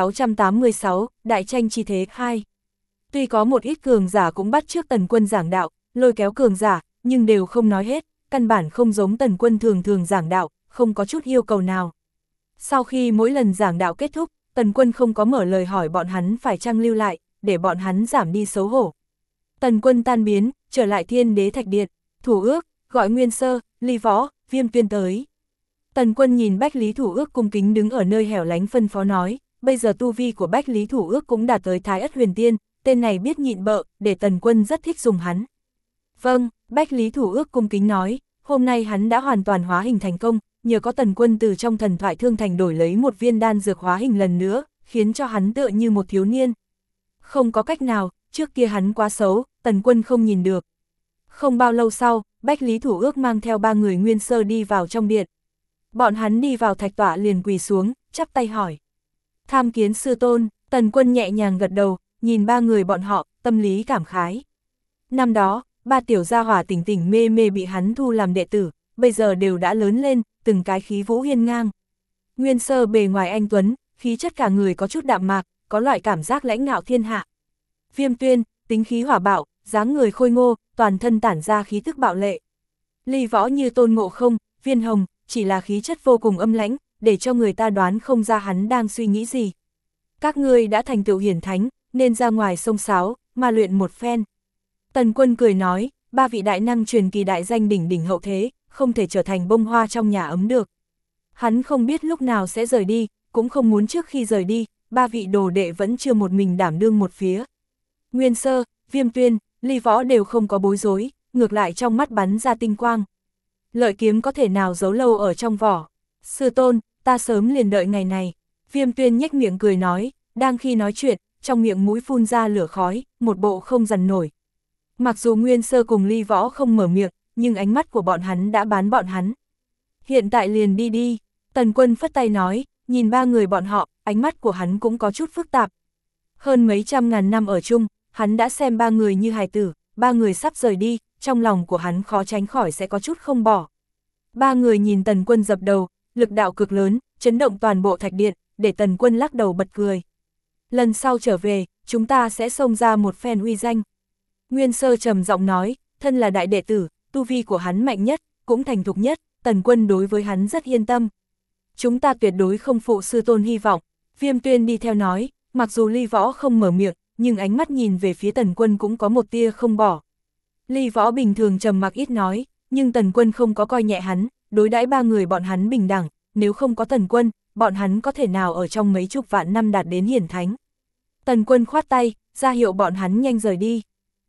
1686, Đại tranh chi thế 2. Tuy có một ít cường giả cũng bắt chước Tần Quân giảng đạo, lôi kéo cường giả, nhưng đều không nói hết, căn bản không giống Tần Quân thường thường giảng đạo, không có chút yêu cầu nào. Sau khi mỗi lần giảng đạo kết thúc, Tần Quân không có mở lời hỏi bọn hắn phải chăng lưu lại, để bọn hắn giảm đi xấu hổ. Tần Quân tan biến, trở lại Thiên Đế Thạch Điện, Thủ Ước, gọi Nguyên Sơ, Ly Võ, Viêm Tuyên tới. Tần Quân nhìn Bách Lý Thủ Ước cung kính đứng ở nơi hẻo lánh phân phó nói, bây giờ tu vi của Bách Lý Thủ Ước cũng đạt tới Thái Ất Huyền Tiên, tên này biết nhịn bợ, để Tần Quân rất thích dùng hắn. Vâng, Bách Lý Thủ Ước cung kính nói, hôm nay hắn đã hoàn toàn hóa hình thành công, nhờ có Tần Quân từ trong thần thoại thương thành đổi lấy một viên đan dược hóa hình lần nữa, khiến cho hắn tựa như một thiếu niên. Không có cách nào, trước kia hắn quá xấu, Tần Quân không nhìn được. Không bao lâu sau, Bách Lý Thủ Ước mang theo 3 người Nguyên Sơ đi vào trong điện. Bọn hắn đi vào thạch tọa liền quỳ xuống, chắp tay hỏi: tham kiến sư tôn. Tần Quân nhẹ nhàng gật đầu, nhìn 3 người bọn họ, tâm lý cảm khái. Năm đó, 3 tiểu gia hỏa tỉnh tỉnh mê mê bị hắn thu làm đệ tử, bây giờ đều đã lớn lên, từng cái khí vũ hiên ngang. Nguyên Sơ bề ngoài anh tuấn, khí chất cả người có chút đạm mạc, có loại cảm giác lãnh ngạo thiên hạ. Viêm Tuyên, tính khí hỏa bạo, dáng người khôi ngô, toàn thân tản ra khí tức bạo lệ. Ly Võ như Tôn Ngộ Không, Viên Hồng, chỉ là khí chất vô cùng âm lãnh, để cho người ta đoán không ra hắn đang suy nghĩ gì. Các ngươi đã thành tựu hiển thánh, nên ra ngoài sông sáo, mà luyện một phen. Tần Quân cười nói, 3 vị đại năng truyền kỳ đại danh đỉnh đỉnh hậu thế, không thể trở thành bông hoa trong nhà ấm được. Hắn không biết lúc nào sẽ rời đi, cũng không muốn trước khi rời đi, 3 vị đồ đệ vẫn chưa một mình đảm đương một phía. Nguyên Sơ, Viêm Tuyên, Ly Võ đều không có bối rối, ngược lại trong mắt bắn ra tinh quang. Lợi kiếm có thể nào giấu lâu ở trong vỏ. Sư tôn, ta sớm liền đợi ngày này. Viêm Tuyên nhếch miệng cười nói, đang khi nói chuyện, trong miệng mũi phun ra lửa khói, một bộ không dằn nổi. Mặc dù Nguyên Sơ cùng Ly Võ không mở miệng, nhưng ánh mắt của bọn hắn đã bán bọn hắn. Hiện tại liền đi đi. Tần Quân phất tay nói, nhìn 3 người bọn họ, ánh mắt của hắn cũng có chút phức tạp. Hơn mấy trăm ngàn năm ở chung, hắn đã xem 3 người như hài tử, 3 người sắp rời đi, trong lòng của hắn khó tránh khỏi sẽ có chút không bỏ. 3 người nhìn Tần Quân dập đầu, lực đạo cực lớn, chấn động toàn bộ thạch điện, để Tần Quân lắc đầu bật cười. Lần sau trở về, chúng ta sẽ xông ra một phen uy danh. Nguyên Sơ trầm giọng nói, thân là đại đệ tử, tu vi của hắn mạnh nhất, cũng thành thục nhất, Tần Quân đối với hắn rất yên tâm. Chúng ta tuyệt đối không phụ sư tôn hy vọng. Viêm Tuyên đi theo nói, mặc dù Ly Võ không mở miệng, nhưng ánh mắt nhìn về phía Tần Quân cũng có một tia không bỏ. Ly Võ bình thường trầm mặc ít nói, nhưng Tần Quân không có coi nhẹ hắn, đối đãi 3 người bọn hắn bình đẳng, nếu không có Tần Quân, bọn hắn có thể nào ở trong mấy chục vạn năm đạt đến hiển thánh. Tần Quân khoát tay, ra hiệu bọn hắn nhanh rời đi.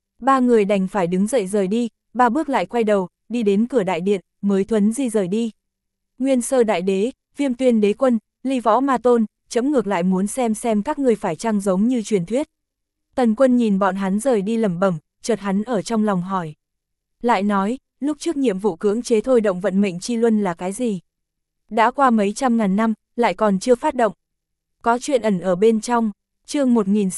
3 người đành phải đứng dậy rời đi, 3 bước lại quay đầu, đi đến cửa đại điện, mới thuấn di rời đi. Nguyên Sơ Đại Đế, Viêm Tuyên Đế Quân, Ly Võ Ma Tôn, chấm ngược lại muốn xem các ngươi phải chăng giống như truyền thuyết. Tần Quân nhìn bọn hắn rời đi lẩm bẩm, chợt hắn ở trong lòng hỏi. Lại nói, lúc trước nhiệm vụ cưỡng chế thôi động vận mệnh chi luân là cái gì? Đã qua mấy trăm ngàn năm, lại còn chưa phát động. Có chuyện ẩn ở bên trong, chương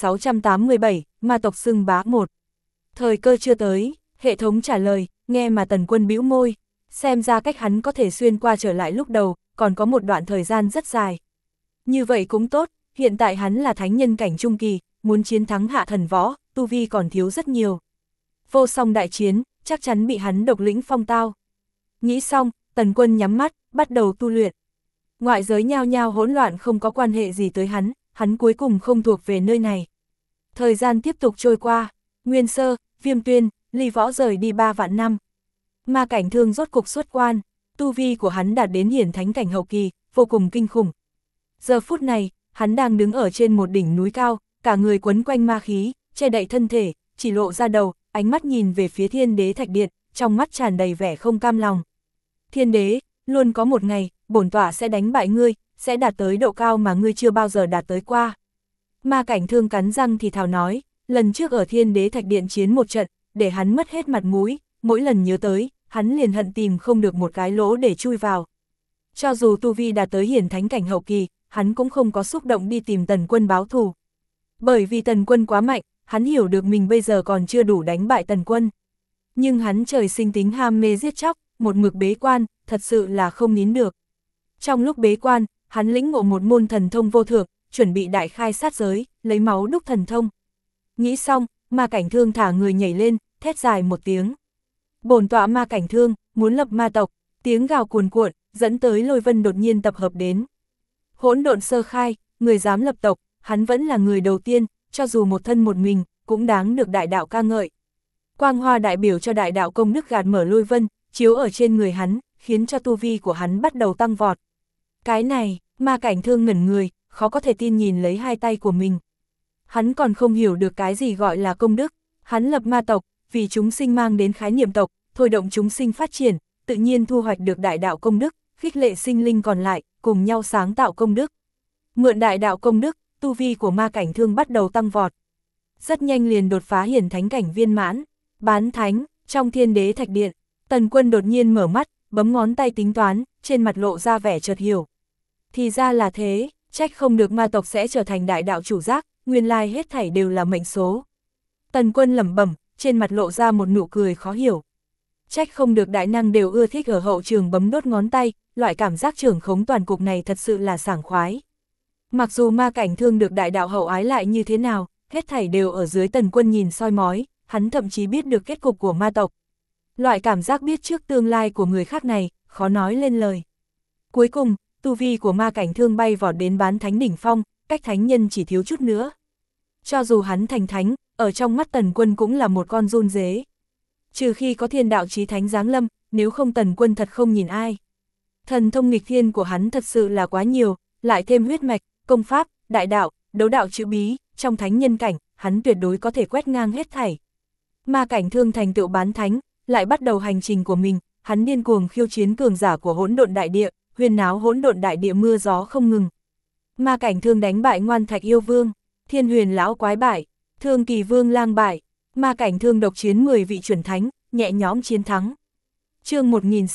1687, Ma tộc xưng bá 1. Thời cơ chưa tới, hệ thống trả lời, nghe mà Tần Quân bĩu môi, xem ra cách hắn có thể xuyên qua trở lại lúc đầu, còn có một đoạn thời gian rất dài. Như vậy cũng tốt, hiện tại hắn là thánh nhân cảnh trung kỳ, muốn chiến thắng Hạ Thần Võ, tu vi còn thiếu rất nhiều. Vô song đại chiến, chắc chắn bị hắn độc lĩnh phong tao. Nghĩ xong, Tần Quân nhắm mắt, bắt đầu tu luyện. Ngoại giới nhao nhao hỗn loạn không có quan hệ gì tới hắn cuối cùng không thuộc về nơi này. Thời gian tiếp tục trôi qua, Nguyên Sơ, Viêm Tuyên, Ly Võ rời đi 3 vạn năm. Ma Cảnh Thương rốt cục xuất quan, tu vi của hắn đạt đến hiển thánh cảnh hậu kỳ, vô cùng kinh khủng. Giờ phút này, hắn đang đứng ở trên một đỉnh núi cao, cả người quấn quanh ma khí, che đậy thân thể, chỉ lộ ra đầu, ánh mắt nhìn về phía Thiên Đế Thạch Điện, trong mắt tràn đầy vẻ không cam lòng. Thiên Đế, luôn có một ngày, bổn tọa sẽ đánh bại ngươi, sẽ đạt tới độ cao mà ngươi chưa bao giờ đạt tới qua. Ma Cảnh Thương cắn răng thì thào nói, lần trước ở Thiên Đế Thạch Điện chiến một trận, để hắn mất hết mặt mũi, mỗi lần nhớ tới, hắn liền hận tìm không được một cái lỗ để chui vào. Cho dù tu vi đạt tới hiển thánh cảnh hậu kỳ, hắn cũng không có xúc động đi tìm Tần Quân báo thù. Bởi vì Tần Quân quá mạnh, hắn hiểu được mình bây giờ còn chưa đủ đánh bại Tần Quân. Nhưng hắn trời sinh tính ham mê giết chóc, một mực bế quan, thật sự là không nín được. Trong lúc bế quan, hắn lĩnh ngộ một môn thần thông vô thượng, chuẩn bị đại khai sát giới, lấy máu đúc thần thông. Nghĩ xong, Ma Cảnh Thương thả người nhảy lên, thét dài một tiếng. Bổn tọa Ma Cảnh Thương, muốn lập ma tộc, tiếng gào cuồn cuộn, dẫn tới lôi vân đột nhiên tập hợp đến. Hỗn độn sơ khai, người dám lập tộc, hắn vẫn là người đầu tiên, cho dù một thân một mình, cũng đáng được đại đạo ca ngợi. Quang hoa đại biểu cho đại đạo công đức gạt mở lôi vân, chiếu ở trên người hắn, khiến cho tu vi của hắn bắt đầu tăng vọt. Cái này, Ma Cảnh Thương ngẩn người, khó có thể tin nhìn lấy hai tay của mình. Hắn còn không hiểu được cái gì gọi là công đức, hắn lập ma tộc, vì chúng sinh mang đến khái niệm tộc, thôi động chúng sinh phát triển, tự nhiên thu hoạch được đại đạo công đức, khích lệ sinh linh còn lại, cùng nhau sáng tạo công đức. Mượn đại đạo công đức, tu vi của Ma Cảnh Thương bắt đầu tăng vọt. Rất nhanh liền đột phá hiển thánh cảnh viên mãn, bán thánh, trong Thiên Đế Thạch Điện, Tần Quân đột nhiên mở mắt, bấm ngón tay tính toán, trên mặt lộ ra vẻ chợt hiểu. Thì ra là thế, trách không được ma tộc sẽ trở thành đại đạo chủ giác, nguyên lai hết thảy đều là mệnh số. Tần Quân lẩm bẩm, trên mặt lộ ra một nụ cười khó hiểu. Trách không được đại năng đều ưa thích ở hậu trường bấm đốt ngón tay, loại cảm giác trưởng khống toàn cục này thật sự là sảng khoái. Mặc dù Ma Cảnh Thương được đại đạo hậu ái lại như thế nào, hết thảy đều ở dưới Tần Quân nhìn soi mói, hắn thậm chí biết được kết cục của ma tộc. Loại cảm giác biết trước tương lai của người khác này, khó nói lên lời. Cuối cùng, tu vi của Ma Cảnh Thương bay vọt đến bán thánh đỉnh phong, cách thánh nhân chỉ thiếu chút nữa. Cho dù hắn thành thánh, ở trong mắt Tần Quân cũng là một con run dế. Trừ khi có thiên đạo chí thánh giáng lâm, nếu không Tần Quân thật không nhìn ai. Thần thông nghịch thiên của hắn thật sự là quá nhiều, lại thêm huyết mạch, công pháp, đại đạo, đấu đạo chữ bí, trong thánh nhân cảnh, hắn tuyệt đối có thể quét ngang hết thảy. Ma Cảnh Thương thành tựu bán thánh, lại bắt đầu hành trình của mình, hắn điên cuồng khiêu chiến cường giả của hỗn độn đại địa, huyên náo hỗn độn đại địa mưa gió không ngừng. Ma Cảnh Thương đánh bại Ngoan Thạch Yêu Vương, Thiên Huyền lão quái bại, Thương Kỳ Vương lang bại, Ma Cảnh Thương độc chiến 10 vị chuẩn thánh, nhẹ nhõm chiến thắng. Chương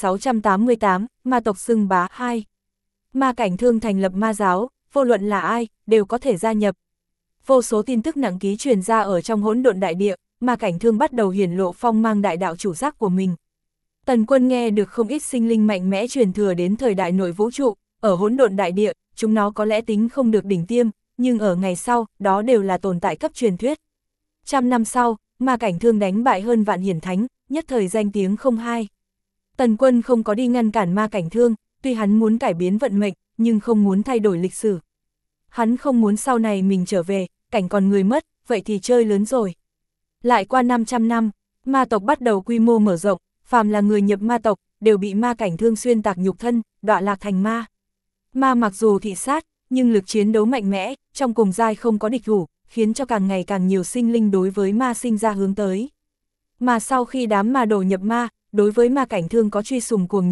1688, Ma tộc xưng bá 2. Ma Cảnh Thương thành lập ma giáo, vô luận là ai, đều có thể gia nhập. Vô số tin tức nặng ký truyền ra ở trong hỗn độn đại địa, Ma Cảnh Thương bắt đầu hiển lộ phong mang đại đạo chủ giác của mình. Tần Quân nghe được không ít sinh linh mạnh mẽ truyền thừa đến thời đại nội vũ trụ, ở hỗn độn đại địa, chúng nó có lẽ tính không được đỉnh tiêm, nhưng ở ngày sau, đó đều là tồn tại cấp truyền thuyết. 100 năm sau, Ma Cảnh Thương đánh bại hơn vạn hiển thánh, nhất thời danh tiếng không hai. Tần Quân không có đi ngăn cản Ma Cảnh Thương, tuy hắn muốn cải biến vận mệnh, nhưng không muốn thay đổi lịch sử. Hắn không muốn sau này mình trở về, cảnh còn người mất, vậy thì chơi lớn rồi. Lại qua 500 năm, ma tộc bắt đầu quy mô mở rộng, phàm là người nhập ma tộc, đều bị Ma Cảnh Thương xuyên tạc nhục thân, đọa lạc thành ma. Ma mặc dù thị sát, nhưng lực chiến đấu mạnh mẽ, trong cùng giai không có địch thủ, khiến cho càng ngày càng nhiều sinh linh đối với ma sinh ra hướng tới. Mà sau khi đám ma đồ nhập ma, đối với Ma Cảnh Thương có truy sùng cuồng nhiệt,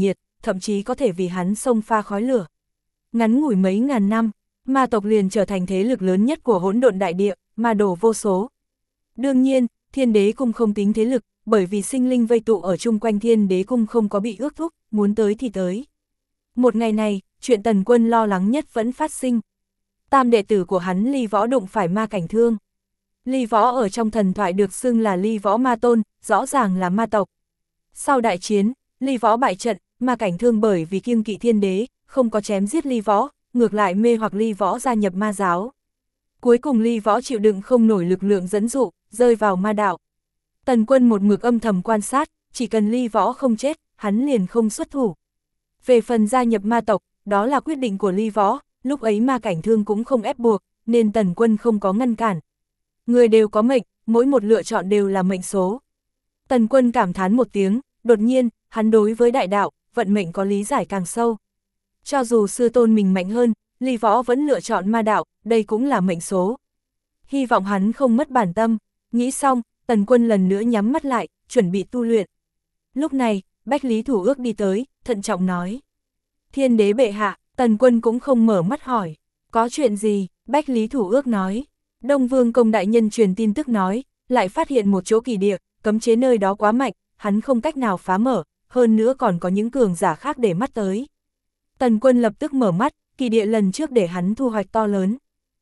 thậm chí có thể vì hắn xông pha khói lửa. Ngắn ngủi mấy ngàn năm, ma tộc liền trở thành thế lực lớn nhất của hỗn độn đại địa, ma đồ vô số. Đương nhiên, Thiên Đế Cung không tính thế lực, bởi vì sinh linh vây tụ ở chung quanh Thiên Đế Cung không có bị ước thúc, muốn tới thì tới. Một ngày này, chuyện Tần Quân lo lắng nhất vẫn phát sinh. Tam đệ tử của hắn Ly Võ đụng phải ma cảnh thương. Ly Võ ở trong thần thoại được xưng là Ly Võ ma tôn, rõ ràng là ma tộc. Sau đại chiến, Ly Võ bại trận, ma cảnh thương bởi vì kiêng kỵ Thiên Đế, không có chém giết Ly Võ, ngược lại mê hoặc Ly Võ gia nhập ma giáo. Cuối cùng Ly Võ chịu đựng không nổi lực lượng dẫn dụ, rơi vào ma đạo. Tần Quân một mực âm thầm quan sát, chỉ cần Ly Võ không chết, hắn liền không xuất thủ. Về phần gia nhập ma tộc, đó là quyết định của Ly Võ, lúc ấy ma cảnh thương cũng không ép buộc, nên Tần Quân không có ngăn cản. Người đều có mệnh, mỗi một lựa chọn đều là mệnh số. Tần Quân cảm thán một tiếng, đột nhiên, hắn đối với đại đạo, vận mệnh có lý giải càng sâu. Cho dù sư tôn mình mạnh hơn, Ly Võ vẫn lựa chọn ma đạo, đây cũng là mệnh số. Hy vọng hắn không mất bản tâm, nghĩ xong, Tần Quân lần nữa nhắm mắt lại, chuẩn bị tu luyện. Lúc này, Bách Lý Thủ Ước đi tới, thận trọng nói. Thiên đế bệ hạ, Tần Quân cũng không mở mắt hỏi. Có chuyện gì? Bách Lý Thủ Ước nói. Đông Vương Công đại nhân truyền tin tức nói, lại phát hiện một chỗ kỳ địa, cấm chế nơi đó quá mạnh, hắn không cách nào phá mở, hơn nữa còn có những cường giả khác để mắt tới. Tần Quân lập tức mở mắt, kỳ địa lần trước để hắn thu hoạch to lớn.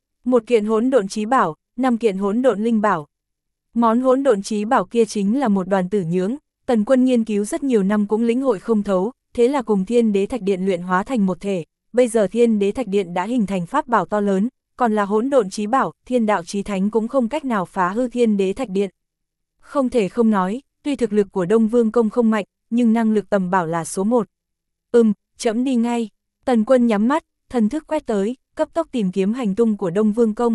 1 kiện hỗn độn chí bảo, 5 kiện hỗn độn linh bảo. Món hỗn độn chí bảo kia chính là một đoàn tử nhướng, Tần Quân nghiên cứu rất nhiều năm cũng lĩnh hội không thấu, thế là cùng Thiên Đế Thạch Điện luyện hóa thành một thể. Bây giờ Thiên Đế Thạch Điện đã hình thành pháp bảo to lớn, còn là hỗn độn chí bảo, Thiên Đạo Chí Thánh cũng không cách nào phá hư Thiên Đế Thạch Điện. Không thể không nói, tuy thực lực của Đông Vương Công không mạnh, nhưng năng lực tầm bảo là số 1. Trẫm đi ngay. Tần Quân nhắm mắt, thần thức quét tới, cấp tốc tìm kiếm hành tung của Đông Vương Công.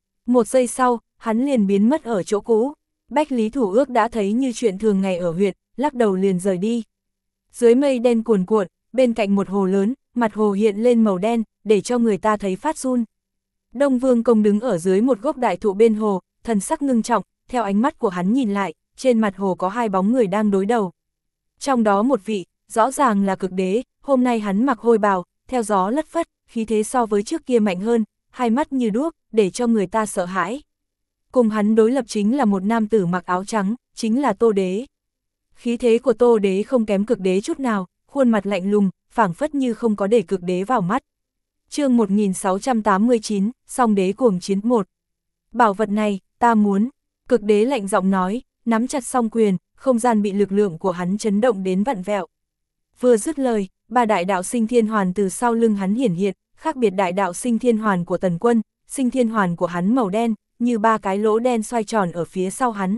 1 giây sau, hắn liền biến mất ở chỗ cũ. Bách Lý Thủ Ước đã thấy như chuyện thường ngày ở huyện, lắc đầu liền rời đi. Dưới mây đen cuồn cuộn, bên cạnh một hồ lớn, mặt hồ hiện lên màu đen, để cho người ta thấy phát run. Đông Vương Công đứng ở dưới một gốc đại thụ bên hồ, thần sắc ngưng trọng, theo ánh mắt của hắn nhìn lại, trên mặt hồ có 2 bóng người đang đối đầu. Trong đó một vị, rõ ràng là Cực Đế, hôm nay hắn mặc hôi bào, theo gió lất phất, khí thế so với trước kia mạnh hơn, hai mắt như đuốc, để cho người ta sợ hãi. Cùng hắn đối lập chính là một nam tử mặc áo trắng, chính là Tô Đế. Khí thế của Tô Đế không kém Cực Đế chút nào, khuôn mặt lạnh lùng, phảng phất như không có để Cực Đế vào mắt. Chương 1689, Song Đế Cuồng Chiến 1. Bảo vật này, ta muốn. Cực Đế lạnh giọng nói, nắm chặt song quyền, không gian bị lực lượng của hắn chấn động đến vặn vẹo. Vừa dứt lời, 3 đại đạo sinh thiên hoàn từ sau lưng hắn hiển hiện, khác biệt đại đạo sinh thiên hoàn của Tần Quân, sinh thiên hoàn của hắn màu đen, như 3 cái lỗ đen xoay tròn ở phía sau hắn.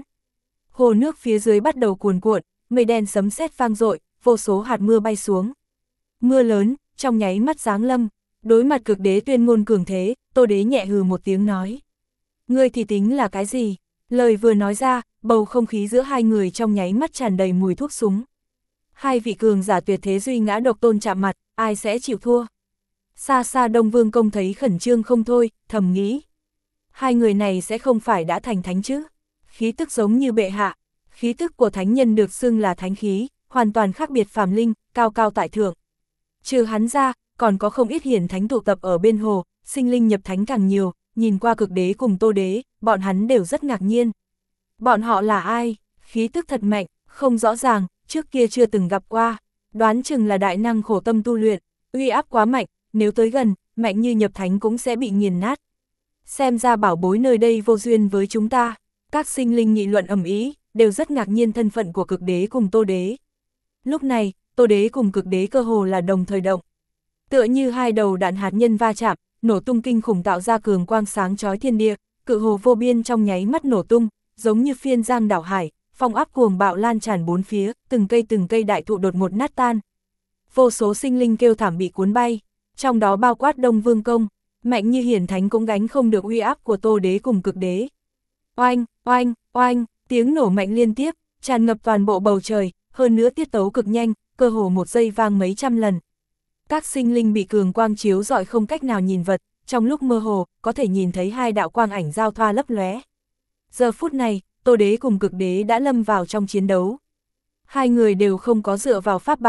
Hồ nước phía dưới bắt đầu cuồn cuộn, mây đen sấm sét vang dội, vô số hạt mưa bay xuống. Mưa lớn, trong nháy mắt giáng lâm, đối mặt Cực Đế tuyên ngôn cường thế, Tô Đế nhẹ hừ một tiếng nói. Ngươi thì tính là cái gì? Lời vừa nói ra, bầu không khí giữa hai người trong nháy mắt tràn đầy mùi thuốc súng. 2 vị cường giả tuyệt thế duy ngã độc tôn chạm mặt, ai sẽ chịu thua? Xa xa Đông Vương Công thấy khẩn trương không thôi, thầm nghĩ. 2 người này sẽ không phải đã thành thánh chứ? Khí tức giống như bệ hạ, khí tức của thánh nhân được xưng là thánh khí, hoàn toàn khác biệt phàm linh, cao cao tại thượng. Trừ hắn ra, còn có không ít hiển thánh tụ tập ở bên hồ, sinh linh nhập thánh càng nhiều, nhìn qua Cực Đế cùng Tô Đế, bọn hắn đều rất ngạc nhiên. Bọn họ là ai? Khí tức thật mạnh, không rõ ràng, trước kia chưa từng gặp qua, đoán chừng là đại năng khổ tâm tu luyện, uy áp quá mạnh, nếu tới gần, mạnh như nhập thánh cũng sẽ bị nghiền nát. Xem ra bảo bối nơi đây vô duyên với chúng ta, các sinh linh nghị luận ầm ĩ, đều rất ngạc nhiên thân phận của Cực Đế cùng Tô Đế. Lúc này, Tô Đế cùng Cực Đế cơ hồ là đồng thời động. Tựa như 2 đầu đạn hạt nhân va chạm, nổ tung kinh khủng tạo ra cường quang sáng chói thiên địa, cự hồ vô biên trong nháy mắt nổ tung, giống như phiên giang đảo hải, phong áp cuồng bạo lan tràn bốn phía, từng cây đại thụ đột ngột nát tan. Vô số sinh linh kêu thảm bị cuốn bay, trong đó bao quát Đông Vương Công, mạnh như hiển thánh cũng gánh không được uy áp của Tô Đế cùng Cực Đế. Oanh, oanh, oanh, tiếng nổ mạnh liên tiếp, tràn ngập toàn bộ bầu trời, hơn nữa tiết tấu cực nhanh, cơ hồ 1 giây vang mấy trăm lần. Các sinh linh bị cường quang chiếu rọi không cách nào nhìn vật, trong lúc mơ hồ, có thể nhìn thấy 2 đạo quang ảnh giao thoa lấp lóe. Giờ phút này, Tô Đế cùng Cực Đế đã lâm vào trong chiến đấu. 2 người đều không có dựa vào pháp bảo,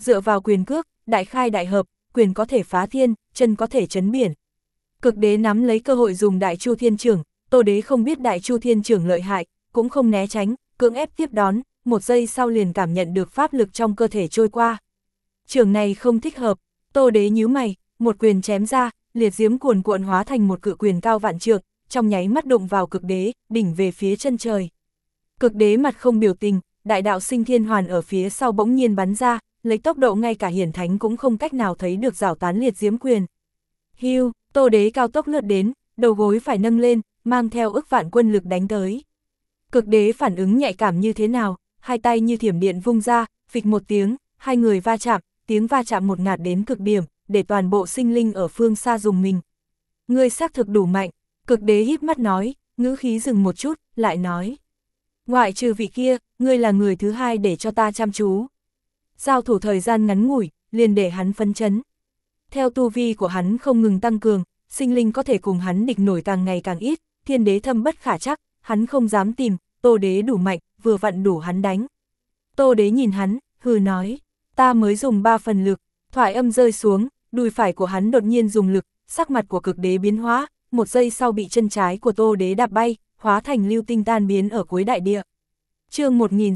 dựa vào quyền cước, đại khai đại hợp, quyền có thể phá thiên, chân có thể chấn biển. Cực đế nắm lấy cơ hội dùng Đại Chu Thiên Chưởng, Tô Đế không biết Đại Chu Thiên Chưởng lợi hại, cũng không né tránh, cưỡng ép tiếp đón, một giây sau liền cảm nhận được pháp lực trong cơ thể trôi qua. Chưởng này không thích hợp, Tô Đế nhíu mày, một quyền chém ra, liệt diễm cuồn cuộn hóa thành một cự quyền cao vạn trượng, trong nháy mắt đụng vào cực đế, đỉnh về phía chân trời. Cực đế mặt không biểu tình, đại đạo sinh thiên hoàn ở phía sau bỗng nhiên bắn ra, lấy tốc độ ngay cả hiển thánh cũng không cách nào thấy được rảo tán liệt diễm quyền. Hưu, Tô Đế cao tốc lướt đến, đầu gối phải nâng lên, mang theo ức vạn quân lực đánh tới. Cực đế phản ứng nhạy cảm như thế nào, hai tay như thiểm điện vung ra, phịch một tiếng, hai người va chạm, tiếng va chạm một ngạt đến cực điểm, để toàn bộ sinh linh ở phương xa dùng mình. Ngươi xác thực đủ mạnh, cực đế híp mắt nói, ngữ khí dừng một chút, lại nói. Ngoại trừ vị kia, ngươi là người thứ hai để cho ta chăm chú. Giao thủ thời gian ngắn ngủi, liền để hắn phấn chấn. Theo tu vi của hắn không ngừng tăng cường, sinh linh có thể cùng hắn địch nổi càng ngày càng ít, thiên đế thâm bất khả chắc, hắn không dám tìm, Tô Đế đủ mạnh, vừa vặn đủ hắn đánh. Tô Đế nhìn hắn, hừ nói, ta mới dùng 3 phần lực, thoại âm rơi xuống, đùi phải của hắn đột nhiên dùng lực, sắc mặt của cực đế biến hóa, một giây sau bị chân trái của Tô Đế đạp bay, hóa thành lưu tinh tan biến ở cuối đại địa. Chương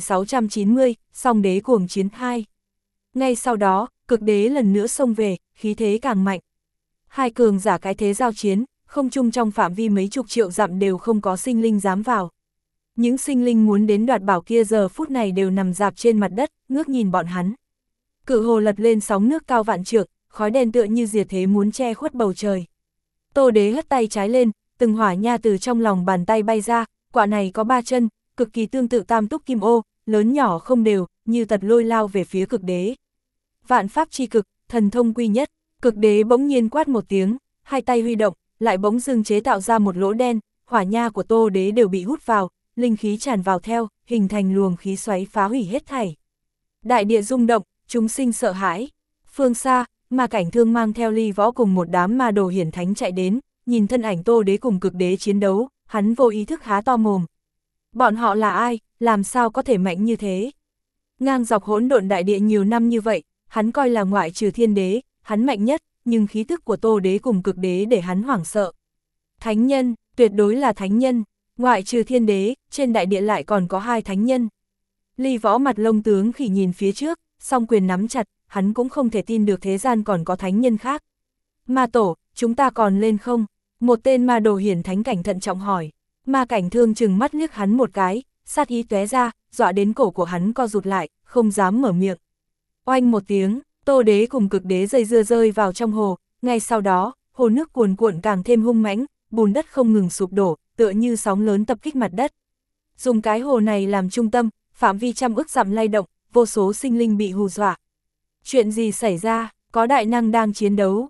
1690, Song Đế cuồng chiến 2. Ngay sau đó, cực đế lần nữa xông về, khí thế càng mạnh. Hai cường giả cái thế giao chiến, không chung trong phạm vi mấy chục triệu dặm đều không có sinh linh dám vào. Những sinh linh muốn đến đoạt bảo kia giờ phút này đều nằm rạp trên mặt đất, ngước nhìn bọn hắn. Cự hồ lật lên sóng nước cao vạn trượng, khói đen tựa như diệt thế muốn che khuất bầu trời. Tô Đế hất tay trái lên, từng hỏa nha từ trong lòng bàn tay bay ra, quả này có 3 chân, cực kỳ tương tự tam túc kim ô, lớn nhỏ không đều, như tật lôi lao về phía cực đế. Vạn pháp chi cực, thần thông quy nhất, cực đế bỗng nhiên quát một tiếng, hai tay huy động, lại bỗng dưng chế tạo ra một lỗ đen, hỏa nha của Tô Đế đều bị hút vào, linh khí tràn vào theo, hình thành luồng khí xoáy phá hủy hết thảy. Đại địa rung động, chúng sinh sợ hãi. Phương xa, Ma Cảnh Thương mang theo Ly Võ cùng một đám ma đồ hiển thánh chạy đến, nhìn thân ảnh Tô Đế cùng cực đế chiến đấu, hắn vô ý thức há to mồm. Bọn họ là ai, làm sao có thể mạnh như thế? Ngang dọc hỗn độn đại địa nhiều năm như vậy, hắn coi là ngoại trừ thiên đế, hắn mạnh nhất, nhưng khí tức của Tô Đế cùng cực đế để hắn hoảng sợ. Thánh nhân, tuyệt đối là thánh nhân, ngoại trừ thiên đế, trên đại địa lại còn có 2 thánh nhân. Ly Võ mặt lông tướng khỉ nhìn phía trước, song quyền nắm chặt, hắn cũng không thể tin được thế gian còn có thánh nhân khác. Ma tổ, chúng ta còn lên không? Một tên ma đồ hiển thánh cảnh thận trọng hỏi. Ma Cảnh Thương chừng mắt liếc hắn một cái, sát ý tóe ra, dọa đến cổ của hắn co rụt lại, không dám mở miệng. Oanh một tiếng, Tô Đế cùng cực đế dây dưa rơi vào trong hồ, ngay sau đó, hồ nước cuồn cuộn càng thêm hung mãnh, bùn đất không ngừng sụp đổ, tựa như sóng lớn tập kích mặt đất. Dùng cái hồ này làm trung tâm, phạm vi trăm ức dặm lay động, vô số sinh linh bị hù dọa. Chuyện gì xảy ra, có đại năng đang chiến đấu,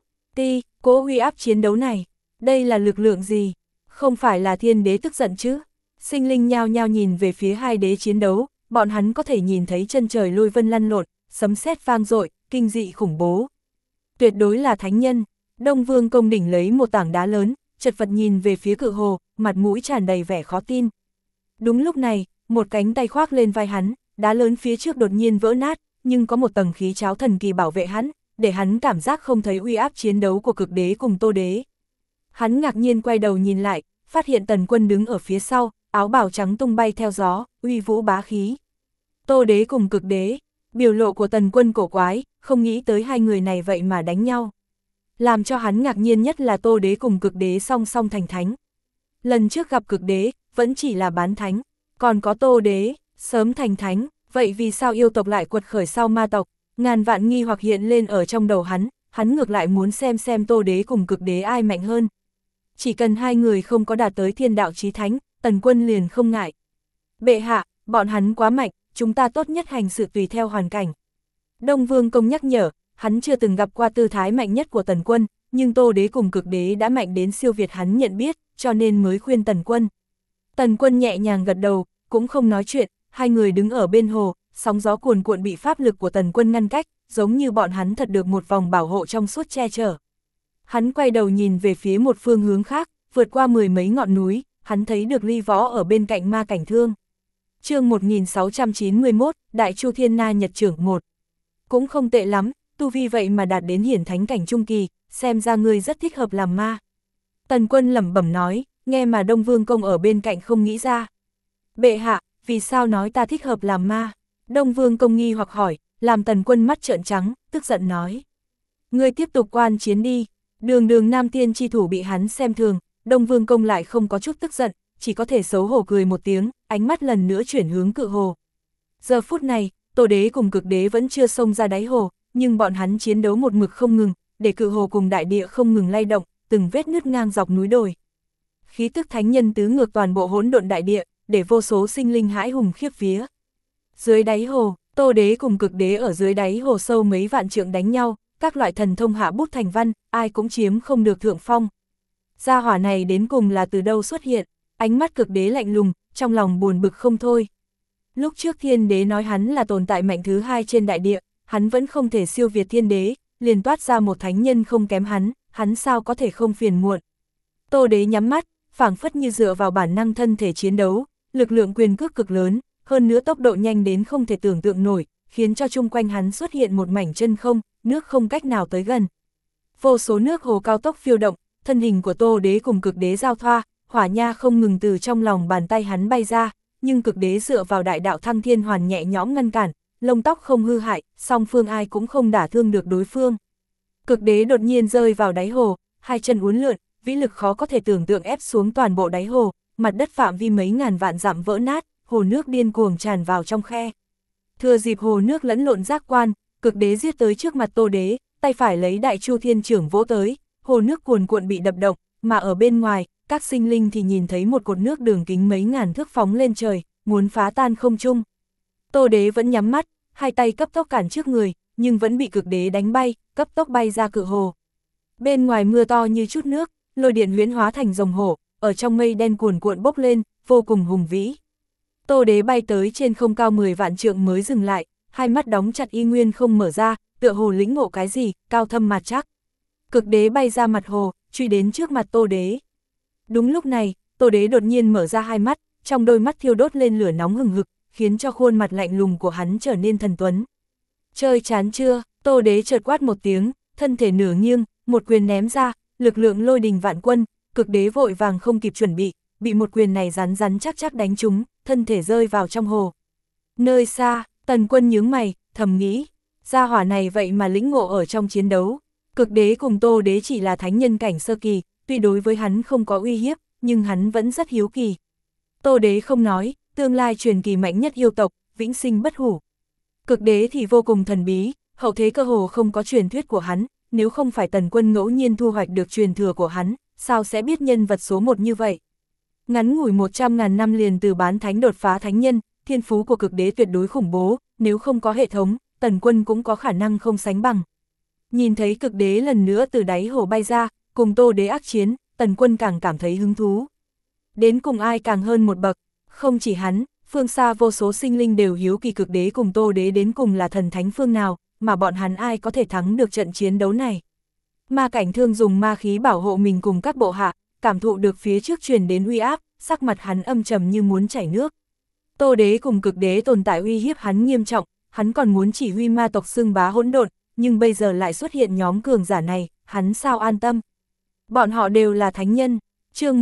cố uy áp chiến đấu này, đây là lực lượng gì, không phải là thiên đế tức giận chứ? Sinh linh nhao nhao nhìn về phía 2 đế chiến đấu, bọn hắn có thể nhìn thấy chân trời lôi vân lăn lộn, sấm sét vang dội, kinh dị khủng bố. Tuyệt đối là thánh nhân. Đông Vương Công đỉnh lấy một tảng đá lớn, chật vật nhìn về phía cự hồ, mặt mũi tràn đầy vẻ khó tin. Đúng lúc này, một cánh tay khoác lên vai hắn, đá lớn phía trước đột nhiên vỡ nát, nhưng có một tầng khí cháo thần kỳ bảo vệ hắn, để hắn cảm giác không thấy uy áp chiến đấu của cực đế cùng Tô Đế. Hắn ngạc nhiên quay đầu nhìn lại, phát hiện Tần Quân đứng ở phía sau, áo bào trắng tung bay theo gió, uy vũ bá khí. Tô Đế cùng cực đế, biểu lộ của Tần Quân cổ quái, không nghĩ tới 2 người này vậy mà đánh nhau. Làm cho hắn ngạc nhiên nhất là Tô Đế cùng cực đế song song thành thánh. Lần trước gặp cực đế, vẫn chỉ là bán thánh, còn có Tô Đế, sớm thành thánh, vậy vì sao yêu tộc lại quật khởi sau ma tộc? Ngàn vạn nghi hoặc hiện lên ở trong đầu hắn ngược lại muốn xem Tô Đế cùng cực đế ai mạnh hơn. Chỉ cần 2 người không có đạt tới thiên đạo chí thánh, Tần Quân liền không ngại. Bệ hạ, bọn hắn quá mạnh, chúng ta tốt nhất hành sự tùy theo hoàn cảnh. Đông Vương Công nhắc nhở, hắn chưa từng gặp qua tư thái mạnh nhất của Tần Quân, nhưng Tô Đế cùng cực đế đã mạnh đến siêu việt hắn nhận biết, cho nên mới khuyên Tần Quân. Tần Quân nhẹ nhàng gật đầu, cũng không nói chuyện, 2 người đứng ở bên hồ, sóng gió cuồn cuộn bị pháp lực của Tần Quân ngăn cách, giống như bọn hắn thật được một vòng bảo hộ trong suốt che chở. Hắn quay đầu nhìn về phía một phương hướng khác, vượt qua 10 mấy ngọn núi, hắn thấy được Ly Võ ở bên cạnh Ma Cảnh Thương. Chương 1691, Đại Chu Thiên Na Nhật Trưởng 1. Cũng không tệ lắm, tu vi vậy mà đạt đến hiển thánh cảnh trung kỳ, xem ra ngươi rất thích hợp làm ma. Tần Quân lẩm bẩm nói, nghe mà Đông Vương Công ở bên cạnh không nghĩ ra. Bệ hạ, vì sao nói ta thích hợp làm ma? Đông Vương Công nghi hoặc hỏi, làm Tần Quân mắt trợn trắng, tức giận nói. Ngươi tiếp tục quan chiến đi. Đường Đường Nam Tiên chi thủ bị hắn xem thường, Đông Vương Công lại không có chút tức giận, chỉ có thể xấu hổ cười một tiếng, ánh mắt lần nữa chuyển hướng Cự Hồ. Giờ phút này, Tô Đế cùng Cực Đế vẫn chưa xông ra đáy hồ, nhưng bọn hắn chiến đấu một mực không ngừng, để Cự Hồ cùng đại địa không ngừng lay động, từng vết nứt ngang dọc núi đồi. Khí tức thánh nhân tứ ngược toàn bộ hỗn độn đại địa, để vô số sinh linh hãi hùng khiếp vía. Dưới đáy hồ, Tô Đế cùng Cực Đế ở dưới đáy hồ sâu mấy vạn trượng đánh nhau, các loại thần thông hạ bút thành văn, ai cũng chiếm không được thượng phong. Gia hỏa này đến cùng là từ đâu xuất hiện, ánh mắt Cực Đế lạnh lùng, trong lòng buồn bực không thôi. Lúc trước Thiên Đế nói hắn là tồn tại mạnh thứ hai trên đại địa, hắn vẫn không thể siêu việt Thiên Đế, liền toát ra một thánh nhân không kém hắn sao có thể không phiền muộn. Tô Đế nhắm mắt, phảng phất như dựa vào bản năng thân thể chiến đấu, lực lượng quyền cước cực lớn, hơn nữa tốc độ nhanh đến không thể tưởng tượng nổi, khiến cho chung quanh hắn xuất hiện một mảnh chân không, nước không cách nào tới gần. Vô số nước hồ cao tốc phiêu động, thân hình của Tô Đế cùng Cực Đế giao thoa, hỏa nha không ngừng từ trong lòng bàn tay hắn bay ra, nhưng Cực Đế dựa vào đại đạo thăng thiên hoàn nhẹ nhõm ngăn cản, lông tóc không hư hại, song phương ai cũng không đả thương được đối phương. Cực Đế đột nhiên rơi vào đáy hồ, hai chân uốn lượn, vĩ lực khó có thể tưởng tượng ép xuống toàn bộ đáy hồ, mặt đất phạm vi mấy ngàn vạn dặm vỡ nát, hồ nước điên cuồng tràn vào trong khe. Thừa dịp hồ nước lẫn lộn giác quan, Cực Đế giết tới trước mặt Tô Đế, tay phải lấy Đại Chu Thiên Chưởng vỗ tới, hồ nước cuồn cuộn bị đập động, mà ở bên ngoài, các sinh linh thì nhìn thấy một cột nước đường kính mấy ngàn thước phóng lên trời, muốn phá tan không trung. Tô Đế vẫn nhắm mắt, hai tay cấp tốc cản trước người, nhưng vẫn bị Cực Đế đánh bay, cấp tốc bay ra Cự Hồ. Bên ngoài mưa to như chút nước, lôi điện huyễn hóa thành rồng hổ, ở trong mây đen cuồn cuộn bốc lên, vô cùng hùng vĩ. Tô Đế bay tới trên không cao 10 vạn trượng mới dừng lại, hai mắt đóng chặt y nguyên không mở ra, tựa hồ lĩnh ngộ cái gì, cao thâm mặt chắc. Cực Đế bay ra mặt hồ, truy đến trước mặt Tô Đế. Đúng lúc này, Tô Đế đột nhiên mở ra hai mắt, trong đôi mắt thiêu đốt lên lửa nóng hừng hực, khiến cho khuôn mặt lạnh lùng của hắn trở nên thần tuấn. Chơi chán chưa? Tô Đế chợt quát một tiếng, thân thể nửa nghiêng, một quyền ném ra, lực lượng lôi đình vạn quân, Cực Đế vội vàng không kịp chuẩn bị một quyền này rắn rắn chắc chắc đánh trúng, thân thể rơi vào trong hồ. Nơi xa, Tần Quân nhướng mày, thầm nghĩ, gia hỏa này vậy mà lĩnh ngộ ở trong chiến đấu. Cực Đế cùng Tô Đế chỉ là thánh nhân cảnh sơ kỳ, tuy đối với hắn không có uy hiếp, nhưng hắn vẫn rất hiếu kỳ. Tô Đế không nói, tương lai truyền kỳ mạnh nhất yêu tộc, vĩnh sinh bất hủ. Cực Đế thì vô cùng thần bí, hậu thế cơ hồ không có truyền thuyết của hắn, nếu không phải Tần Quân ngẫu nhiên thu hoạch được truyền thừa của hắn, sao sẽ biết nhân vật số 1 như vậy. Ngắn ngủi 100.000 năm liền từ bán thánh đột phá thánh nhân, thiên phú của Cực Đế tuyệt đối khủng bố, nếu không có hệ thống, Tần Quân cũng có khả năng không sánh bằng. Nhìn thấy Cực Đế lần nữa từ đáy hồ bay ra, cùng Tô Đế ác chiến, Tần Quân càng cảm thấy hứng thú. Đến cùng ai càng hơn một bậc, không chỉ hắn, phương xa vô số sinh linh đều hiếu kỳ Cực Đế cùng Tô Đế đến cùng là thần thánh phương nào, mà bọn hắn ai có thể thắng được trận chiến đấu này. Ma Cảnh Thương dùng ma khí bảo hộ mình cùng các bộ hạ, cảm thụ được phía trước truyền đến uy áp, sắc mặt hắn âm trầm như muốn chảy nước. Tô Đế cùng Cực Đế tồn tại uy hiếp hắn nghiêm trọng, hắn còn muốn chỉ huy ma tộc xưng bá hỗn độn, nhưng bây giờ lại xuất hiện nhóm cường giả này, hắn sao an tâm. Bọn họ đều là thánh nhân. Chương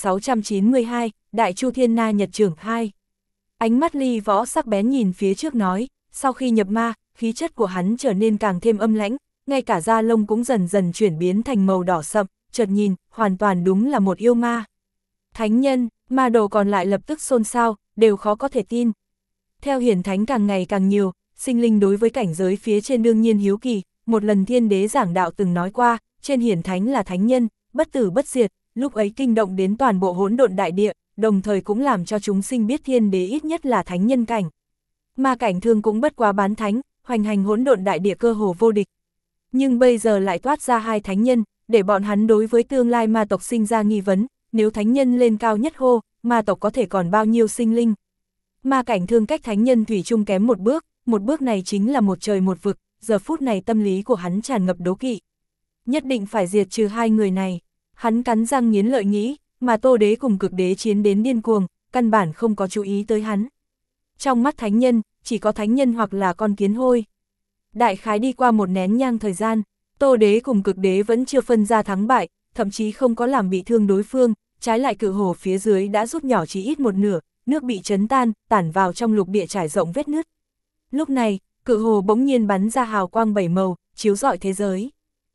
1692, Đại Chu Thiên Na Nhật Trưởng 2. Ánh mắt Ly Võ sắc bén nhìn phía trước nói, sau khi nhập ma, khí chất của hắn trở nên càng thêm âm lãnh, ngay cả da lông cũng dần dần chuyển biến thành màu đỏ sậm, chợt nhìn, hoàn toàn đúng là một yêu ma. Thánh nhân, ma đồ còn lại lập tức xôn xao, đều khó có thể tin. Theo hiển thánh càng ngày càng nhiều, sinh linh đối với cảnh giới phía trên đương nhiên hiếu kỳ, một lần Thiên Đế giảng đạo từng nói qua, trên hiển thánh là thánh nhân, bất tử bất diệt, lúc ấy kinh động đến toàn bộ hỗn độn đại địa, đồng thời cũng làm cho chúng sinh biết Thiên Đế ít nhất là thánh nhân cảnh. Ma Cảnh Thương cũng bất quá bán thánh, hoành hành hỗn độn đại địa cơ hồ vô địch. Nhưng bây giờ lại toát ra hai thánh nhân, để bọn hắn đối với tương lai ma tộc sinh ra nghi vấn, nếu thánh nhân lên cao nhất hô, ma tộc có thể còn bao nhiêu sinh linh. Ma Cảnh Thương cách thánh nhân thủy chung kém một bước này chính là một trời một vực, giờ phút này tâm lý của hắn tràn ngập đố kỵ. Nhất định phải diệt trừ hai người này, hắn cắn răng nghiến lợi nghĩ, mà Tô Đế cùng Cực Đế chiến đến điên cuồng, căn bản không có chú ý tới hắn. Trong mắt thánh nhân, chỉ có thánh nhân hoặc là con kiến hôi. Đại khái đi qua một nén nhang thời gian, Tô Đế cùng Cực Đế vẫn chưa phân ra thắng bại, thậm chí không có làm bị thương đối phương, trái lại cự hồ phía dưới đã rút nhỏ chỉ ít một nửa, nước bị chấn tan, tản vào trong lục địa trải rộng vết nứt. Lúc này, cự hồ bỗng nhiên bắn ra hào quang 7 màu, chiếu rọi thế giới.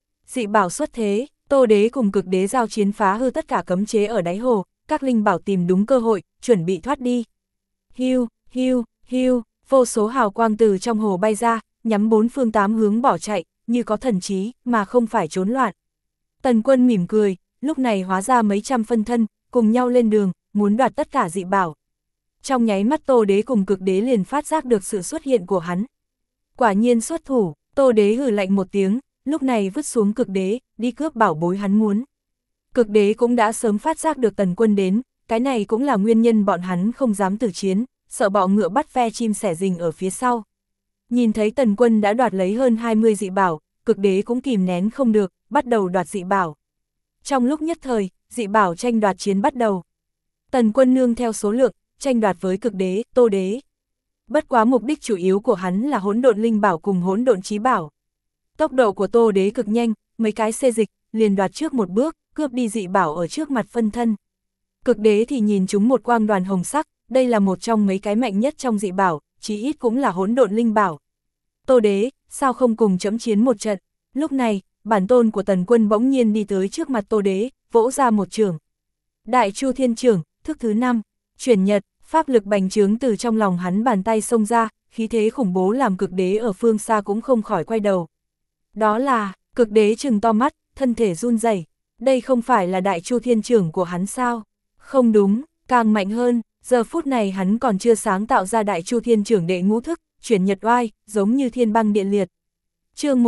Dị bảo xuất thế, Tô Đế cùng Cực Đế giao chiến phá hư tất cả cấm chế ở đáy hồ, các linh bảo tìm đúng cơ hội, chuẩn bị thoát đi. Hiu, hiu, hiu, vô số hào quang từ trong hồ bay ra, nhắm bốn phương tám hướng bỏ chạy, như có thần trí, mà không phải trốn loạn. Tần Quân mỉm cười, lúc này hóa ra mấy trăm phân thân, cùng nhau lên đường, muốn đoạt tất cả dị bảo. Trong nháy mắt Tô Đế cùng Cực Đế liền phát giác được sự xuất hiện của hắn. Quả nhiên xuất thủ, Tô Đế hừ lạnh một tiếng, lúc này vứt xuống Cực Đế, đi cướp bảo bối hắn muốn. Cực Đế cũng đã sớm phát giác được Tần Quân đến, cái này cũng là nguyên nhân bọn hắn không dám tử chiến, sợ bọ ngựa bắt ve chim sẻ rình ở phía sau. Nhìn thấy Tần Quân đã đoạt lấy hơn 20 dị bảo, Cực Đế cũng kìm nén không được, bắt đầu đoạt dị bảo. Trong lúc nhất thời, dị bảo tranh đoạt chiến bắt đầu. Tần Quân nương theo số lượng, tranh đoạt với Cực Đế, Tô Đế. Bất quá mục đích chủ yếu của hắn là hỗn độn linh bảo cùng hỗn độn chí bảo. Tốc độ của Tô Đế cực nhanh, mấy cái xê dịch, liền đoạt trước một bước, cướp đi dị bảo ở trước mặt phân thân. Cực Đế thì nhìn chúng một quang đoàn hồng sắc, đây là một trong mấy cái mạnh nhất trong dị bảo, chí ít cũng là hỗn độn linh bảo. Tô Đế, sao không cùng chấm chiến một trận? Lúc này, bản tôn của Tần Quân bỗng nhiên đi tới trước mặt Tô Đế, vỗ ra một chưởng. Đại Chu Thiên Chưởng, thức thứ 5, chuyển nhật, pháp lực bành trướng từ trong lòng hắn bàn tay xông ra, khí thế khủng bố làm Cực Đế ở phương xa cũng không khỏi quay đầu. Đó là, Cực Đế trừng to mắt, thân thể run rẩy. Đây không phải là Đại Chu Thiên Chưởng của hắn sao? Không đúng, càng mạnh hơn, giờ phút này hắn còn chưa sáng tạo ra Đại Chu Thiên Chưởng đệ ngũ thức, chuyển nhật oai, giống như thiên băng điện liệt. Chương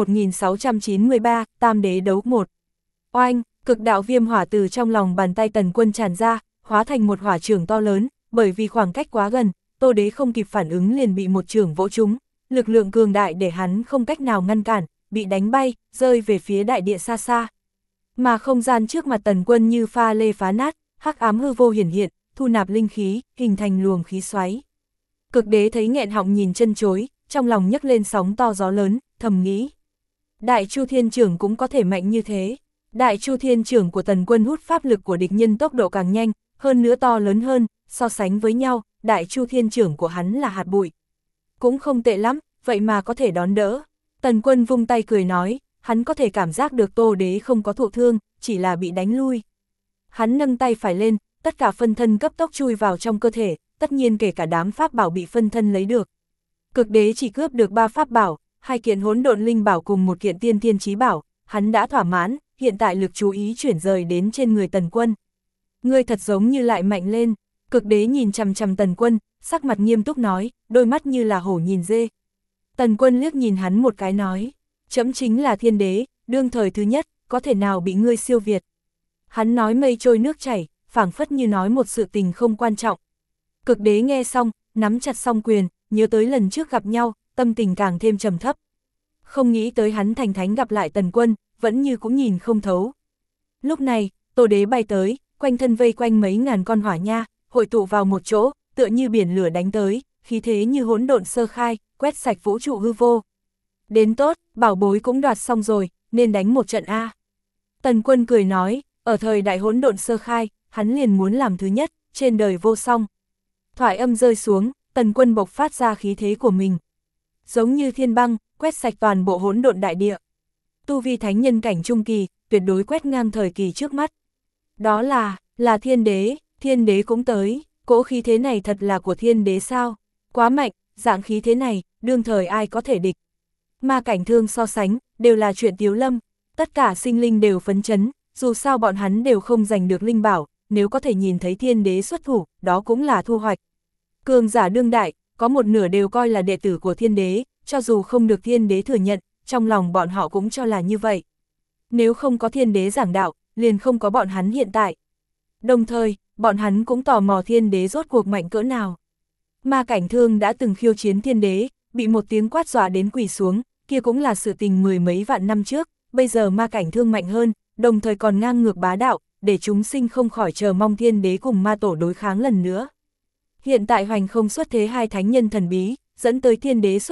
1693, Tam Đế đấu 1. Oanh, cực đạo viêm hỏa từ trong lòng bàn tay Tần Quân tràn ra, hóa thành một hỏa chưởng to lớn, bởi vì khoảng cách quá gần, Tô Đế không kịp phản ứng liền bị một chưởng vỗ trúng, lực lượng cường đại để hắn không cách nào ngăn cản, bị đánh bay, rơi về phía đại địa xa xa. Mà không gian trước mặt Tần Quân như pha lê phá nát, hắc ám hư vô hiển hiện, thu nạp linh khí, hình thành luồng khí xoáy. Cực Đế thấy nghẹn họng nhìn chân chối, trong lòng nhấc lên sóng to gió lớn, thầm nghĩ. Đại Chu Thiên Chưởng cũng có thể mạnh như thế. Đại Chu Thiên Chưởng của Tần Quân hút pháp lực của địch nhân tốc độ càng nhanh, hơn nữa to lớn hơn, so sánh với nhau, Đại Chu Thiên Chưởng của hắn là hạt bụi. Cũng không tệ lắm, vậy mà có thể đón đỡ. Tần Quân vung tay cười nói, hắn có thể cảm giác được Tô Đế không có thụ thương, chỉ là bị đánh lui. Hắn nâng tay phải lên, tất cả phân thân cấp tốc chui vào trong cơ thể, tất nhiên kể cả đám pháp bảo bị phân thân lấy được. Cực Đế chỉ cướp được 3 pháp bảo, 2 kiện hỗn độn linh bảo cùng 1 kiện tiên thiên chí bảo, hắn đã thỏa mãn, hiện tại lực chú ý chuyển rời đến trên người Tần Quân. Ngươi thật giống như lại mạnh lên. Cực Đế nhìn chằm chằm Tần Quân, sắc mặt nghiêm túc nói, đôi mắt như là hổ nhìn dê. Tần Quân liếc nhìn hắn một cái nói, chấm chính là thiên đế, đương thời thứ nhất, có thể nào bị ngươi siêu việt. Hắn nói mây trôi nước chảy, phảng phất như nói một sự tình không quan trọng. Cực Đế nghe xong, nắm chặt song quyền, nhớ tới lần trước gặp nhau, tâm tình càng thêm trầm thấp. Không nghĩ tới hắn thành thánh gặp lại Tần Quân, vẫn như cũng nhìn không thấu. Lúc này, Tô Đế bay tới, quanh thân vây quanh mấy ngàn con hỏa nha, hội tụ vào một chỗ, tựa như biển lửa đánh tới, khí thế như hỗn độn sơ khai, quét sạch vũ trụ hư vô. Đến tốt, bảo bối cũng đoạt xong rồi, nên đánh một trận A. Tần Quân cười nói, ở thời đại hỗn độn sơ khai, hắn liền muốn làm thứ nhất, trên đời vô song. Thoại âm rơi xuống, Tần Quân bộc phát ra khí thế của mình. Giống như thiên băng, quét sạch toàn bộ hỗn độn đại địa. Tu vi thánh nhân cảnh trung kỳ, tuyệt đối quét ngang thời kỳ trước mắt. Đó là thiên đế cũng tới, cỗ khí thế này thật là của thiên đế sao? Quá mạnh, dạng khí thế này, đương thời ai có thể địch. Ma Cảnh Thương so sánh, đều là chuyện tiếu lâm, tất cả sinh linh đều phấn chấn, dù sao bọn hắn đều không giành được linh bảo, nếu có thể nhìn thấy thiên đế xuất thủ, đó cũng là thu hoạch. Cường giả đương đại, có một nửa đều coi là đệ tử của thiên đế, cho dù không được thiên đế thừa nhận, trong lòng bọn họ cũng cho là như vậy. Nếu không có thiên đế giảng đạo, liền không có bọn hắn hiện tại. Đồng thời, bọn hắn cũng tò mò thiên đế rốt cuộc mạnh cỡ nào. Ma Cảnh Thương đã từng khiêu chiến thiên đế, bị một tiếng quát dọa đến quỳ xuống, kia cũng là sự tình mười mấy vạn năm trước, bây giờ Ma Cảnh Thương mạnh hơn, đồng thời còn ngang ngược bá đạo, để chúng sinh không khỏi chờ mong thiên đế cùng ma tổ đối kháng lần nữa. Hiện tại hoành không xuất thế hai thánh nhân thần bí, dẫn tới thiên đế xuất thủ,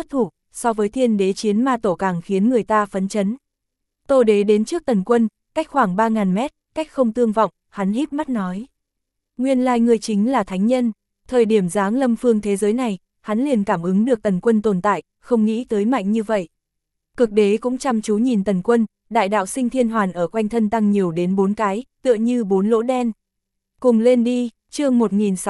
so với thiên đế chiến ma tổ càng khiến người ta phấn chấn. Tô Đế đến trước Tần Quân, cách khoảng 3.000 mét, cách không tương vọng, hắn híp mắt nói. Nguyên lai ngươi chính là thánh nhân, thời điểm giáng lâm phương thế giới này, hắn liền cảm ứng được Tần Quân tồn tại, không nghĩ tới mạnh như vậy. Cực đế cũng chăm chú nhìn Tần Quân, đại đạo sinh thiên hoàn ở quanh thân tăng nhiều đến 4 cái, tựa như 4 lỗ đen. Cùng lên đi, chương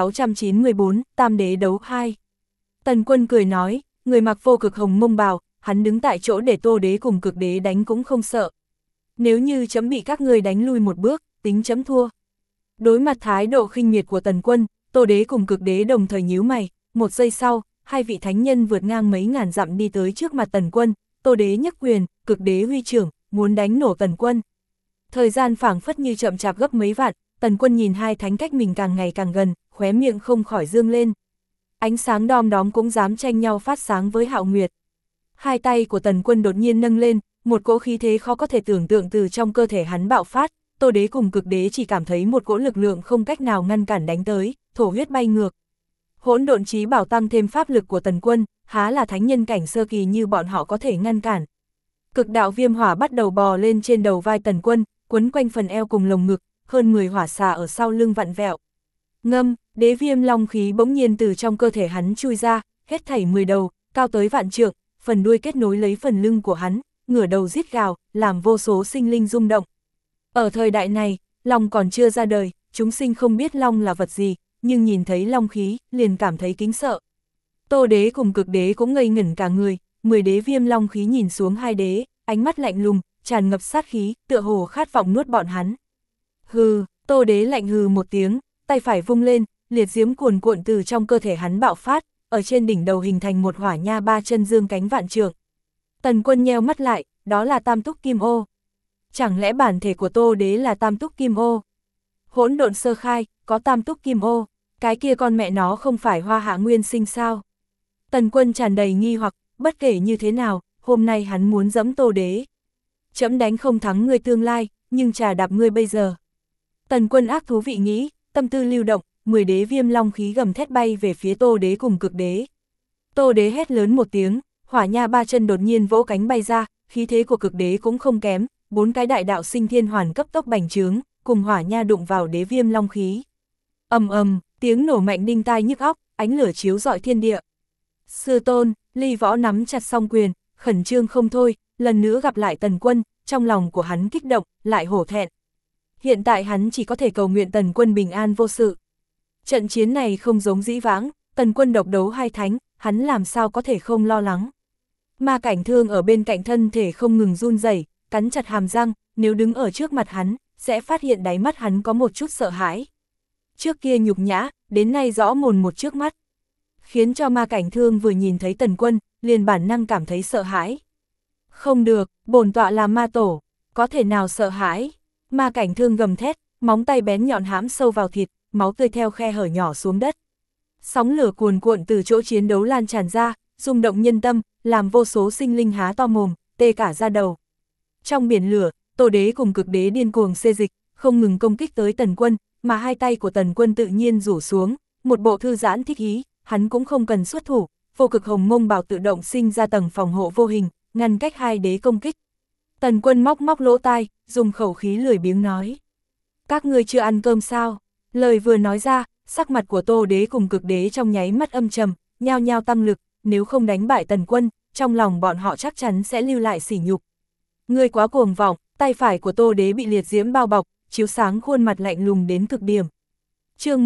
1694, Tam đế đấu 2. Tần Quân cười nói, người mặc vô cực hồng mông bào, hắn đứng tại chỗ để Tô Đế cùng cực đế đánh cũng không sợ. Nếu như chấm bị các ngươi đánh lui một bước, tính chấm thua. Đối mặt thái độ khinh miệt của Tần Quân, Tô Đế cùng cực đế đồng thời nhíu mày, một giây sau, hai vị thánh nhân vượt ngang mấy ngàn dặm đi tới trước mặt Tần Quân, Tô Đế nhấc quyền, cực đế huy trưởng, muốn đánh nổ Tần Quân. Thời gian phảng phất như chậm chạp gấp mấy vạn, Tần Quân nhìn hai thánh cách mình càng ngày càng gần, khóe miệng không khỏi dương lên. Ánh sáng đom đóm cũng dám tranh nhau phát sáng với Hạo Nguyệt. Hai tay của Tần Quân đột nhiên nâng lên, một cỗ khí thế khó có thể tưởng tượng từ trong cơ thể hắn bạo phát, Tô Đế cùng cực đế chỉ cảm thấy một cỗ lực lượng không cách nào ngăn cản đánh tới, thổ huyết bay ngược. Hỗn độn chí bảo tăng thêm pháp lực của Tần Quân, há là thánh nhân cảnh sơ kỳ như bọn họ có thể ngăn cản. Cực đạo viêm hỏa bắt đầu bò lên trên đầu vai Tần Quân, quấn quanh phần eo cùng lồng ngực, hơn 10 hỏa xà ở sau lưng vặn vẹo. Ngâm, đế viêm long khí bỗng nhiên từ trong cơ thể hắn chui ra, hết thảy 10 đầu, cao tới vạn trượng, phần đuôi kết nối lấy phần lưng của hắn, ngửa đầu rít gào, làm vô số sinh linh rung động. Ở thời đại này, long còn chưa ra đời, chúng sinh không biết long là vật gì, nhưng nhìn thấy long khí, liền cảm thấy kính sợ. Tô Đế cùng cực đế cũng ngây ngẩn cả người, 10 đế viêm long khí nhìn xuống hai đế, ánh mắt lạnh lùng, tràn ngập sát khí, tựa hồ khát vọng nuốt bọn hắn. Hừ, Tô Đế lạnh hừ một tiếng, tay phải vung lên, liệt diễm cuồn cuộn từ trong cơ thể hắn bạo phát, ở trên đỉnh đầu hình thành một hỏa nha ba chân dương cánh vạn trượng. Tần Quân nheo mắt lại, đó là tam túc kim ô. Chẳng lẽ bản thể của Tô Đế là tam túc kim ô? Hỗn độn sơ khai, có tam túc kim ô, cái kia con mẹ nó không phải Hoa Hạ Nguyên Sinh sao? Tần Quân tràn đầy nghi hoặc, bất kể như thế nào, hôm nay hắn muốn giẫm Tô Đế. Chấm đánh không thắng ngươi tương lai, nhưng trà đạp ngươi bây giờ. Tần Quân ác thú vị nghĩ, tâm tư lưu động, 10 đế viêm long khí gầm thét bay về phía Tô Đế cùng cực đế. Tô Đế hét lớn một tiếng, hỏa nha ba chân đột nhiên vỗ cánh bay ra, khí thế của cực đế cũng không kém, 4 cái đại đạo sinh thiên hoàn cấp tốc bành trướng, cùng hỏa nha đụng vào đế viêm long khí. Ầm ầm, tiếng nổ mạnh đinh tai nhức óc, ánh lửa chiếu rọi thiên địa. Sư tôn, Ly Võ nắm chặt song quyền, khẩn trương không thôi, lần nữa gặp lại Tần Quân, trong lòng của hắn kích động, lại hổ thẹn. Hiện tại hắn chỉ có thể cầu nguyện Tần Quân bình an vô sự. Trận chiến này không giống dĩ vãng, Tần Quân độc đấu hai thánh, hắn làm sao có thể không lo lắng. Ma Cảnh Thương ở bên cạnh thân thể không ngừng run rẩy, cắn chặt hàm răng, nếu đứng ở trước mặt hắn, sẽ phát hiện đáy mắt hắn có một chút sợ hãi. Trước kia nhục nhã, đến nay rõ mồn một trước mắt. Khiến cho Ma Cảnh Thương vừa nhìn thấy Tần Quân, liền bản năng cảm thấy sợ hãi. Không được, bổn tọa là ma tổ, có thể nào sợ hãi? Ma Cảnh Thương gầm thét, móng tay bén nhọn hãm sâu vào thịt, máu tươi theo khe hở nhỏ xuống đất. Sóng lửa cuồn cuộn từ chỗ chiến đấu lan tràn ra, rung động nhân tâm, làm vô số sinh linh há to mồm, tê cả da đầu. Trong biển lửa, Tô Đế cùng cực đế điên cuồng xê dịch, không ngừng công kích tới Tần Quân, mà hai tay của Tần Quân tự nhiên rủ xuống, một bộ thư giãn thích ý, hắn cũng không cần xuất thủ, vô cực hồng mông bào tự động sinh ra tầng phòng hộ vô hình, ngăn cách hai đế công kích. Tần Quân móc móc lỗ tai, dùng khẩu khí lười biếng nói. Các ngươi chưa ăn cơm sao? Lời vừa nói ra, sắc mặt của Tô Đế cùng cực đế trong nháy mắt âm trầm, nhao nhao tăng lực, nếu không đánh bại Tần Quân, trong lòng bọn họ chắc chắn sẽ lưu lại sỉ nhục. Ngươi quá cuồng vọng, tay phải của Tô Đế bị liệt diễm bao bọc, chiếu sáng khuôn mặt lạnh lùng đến cực điểm. Chương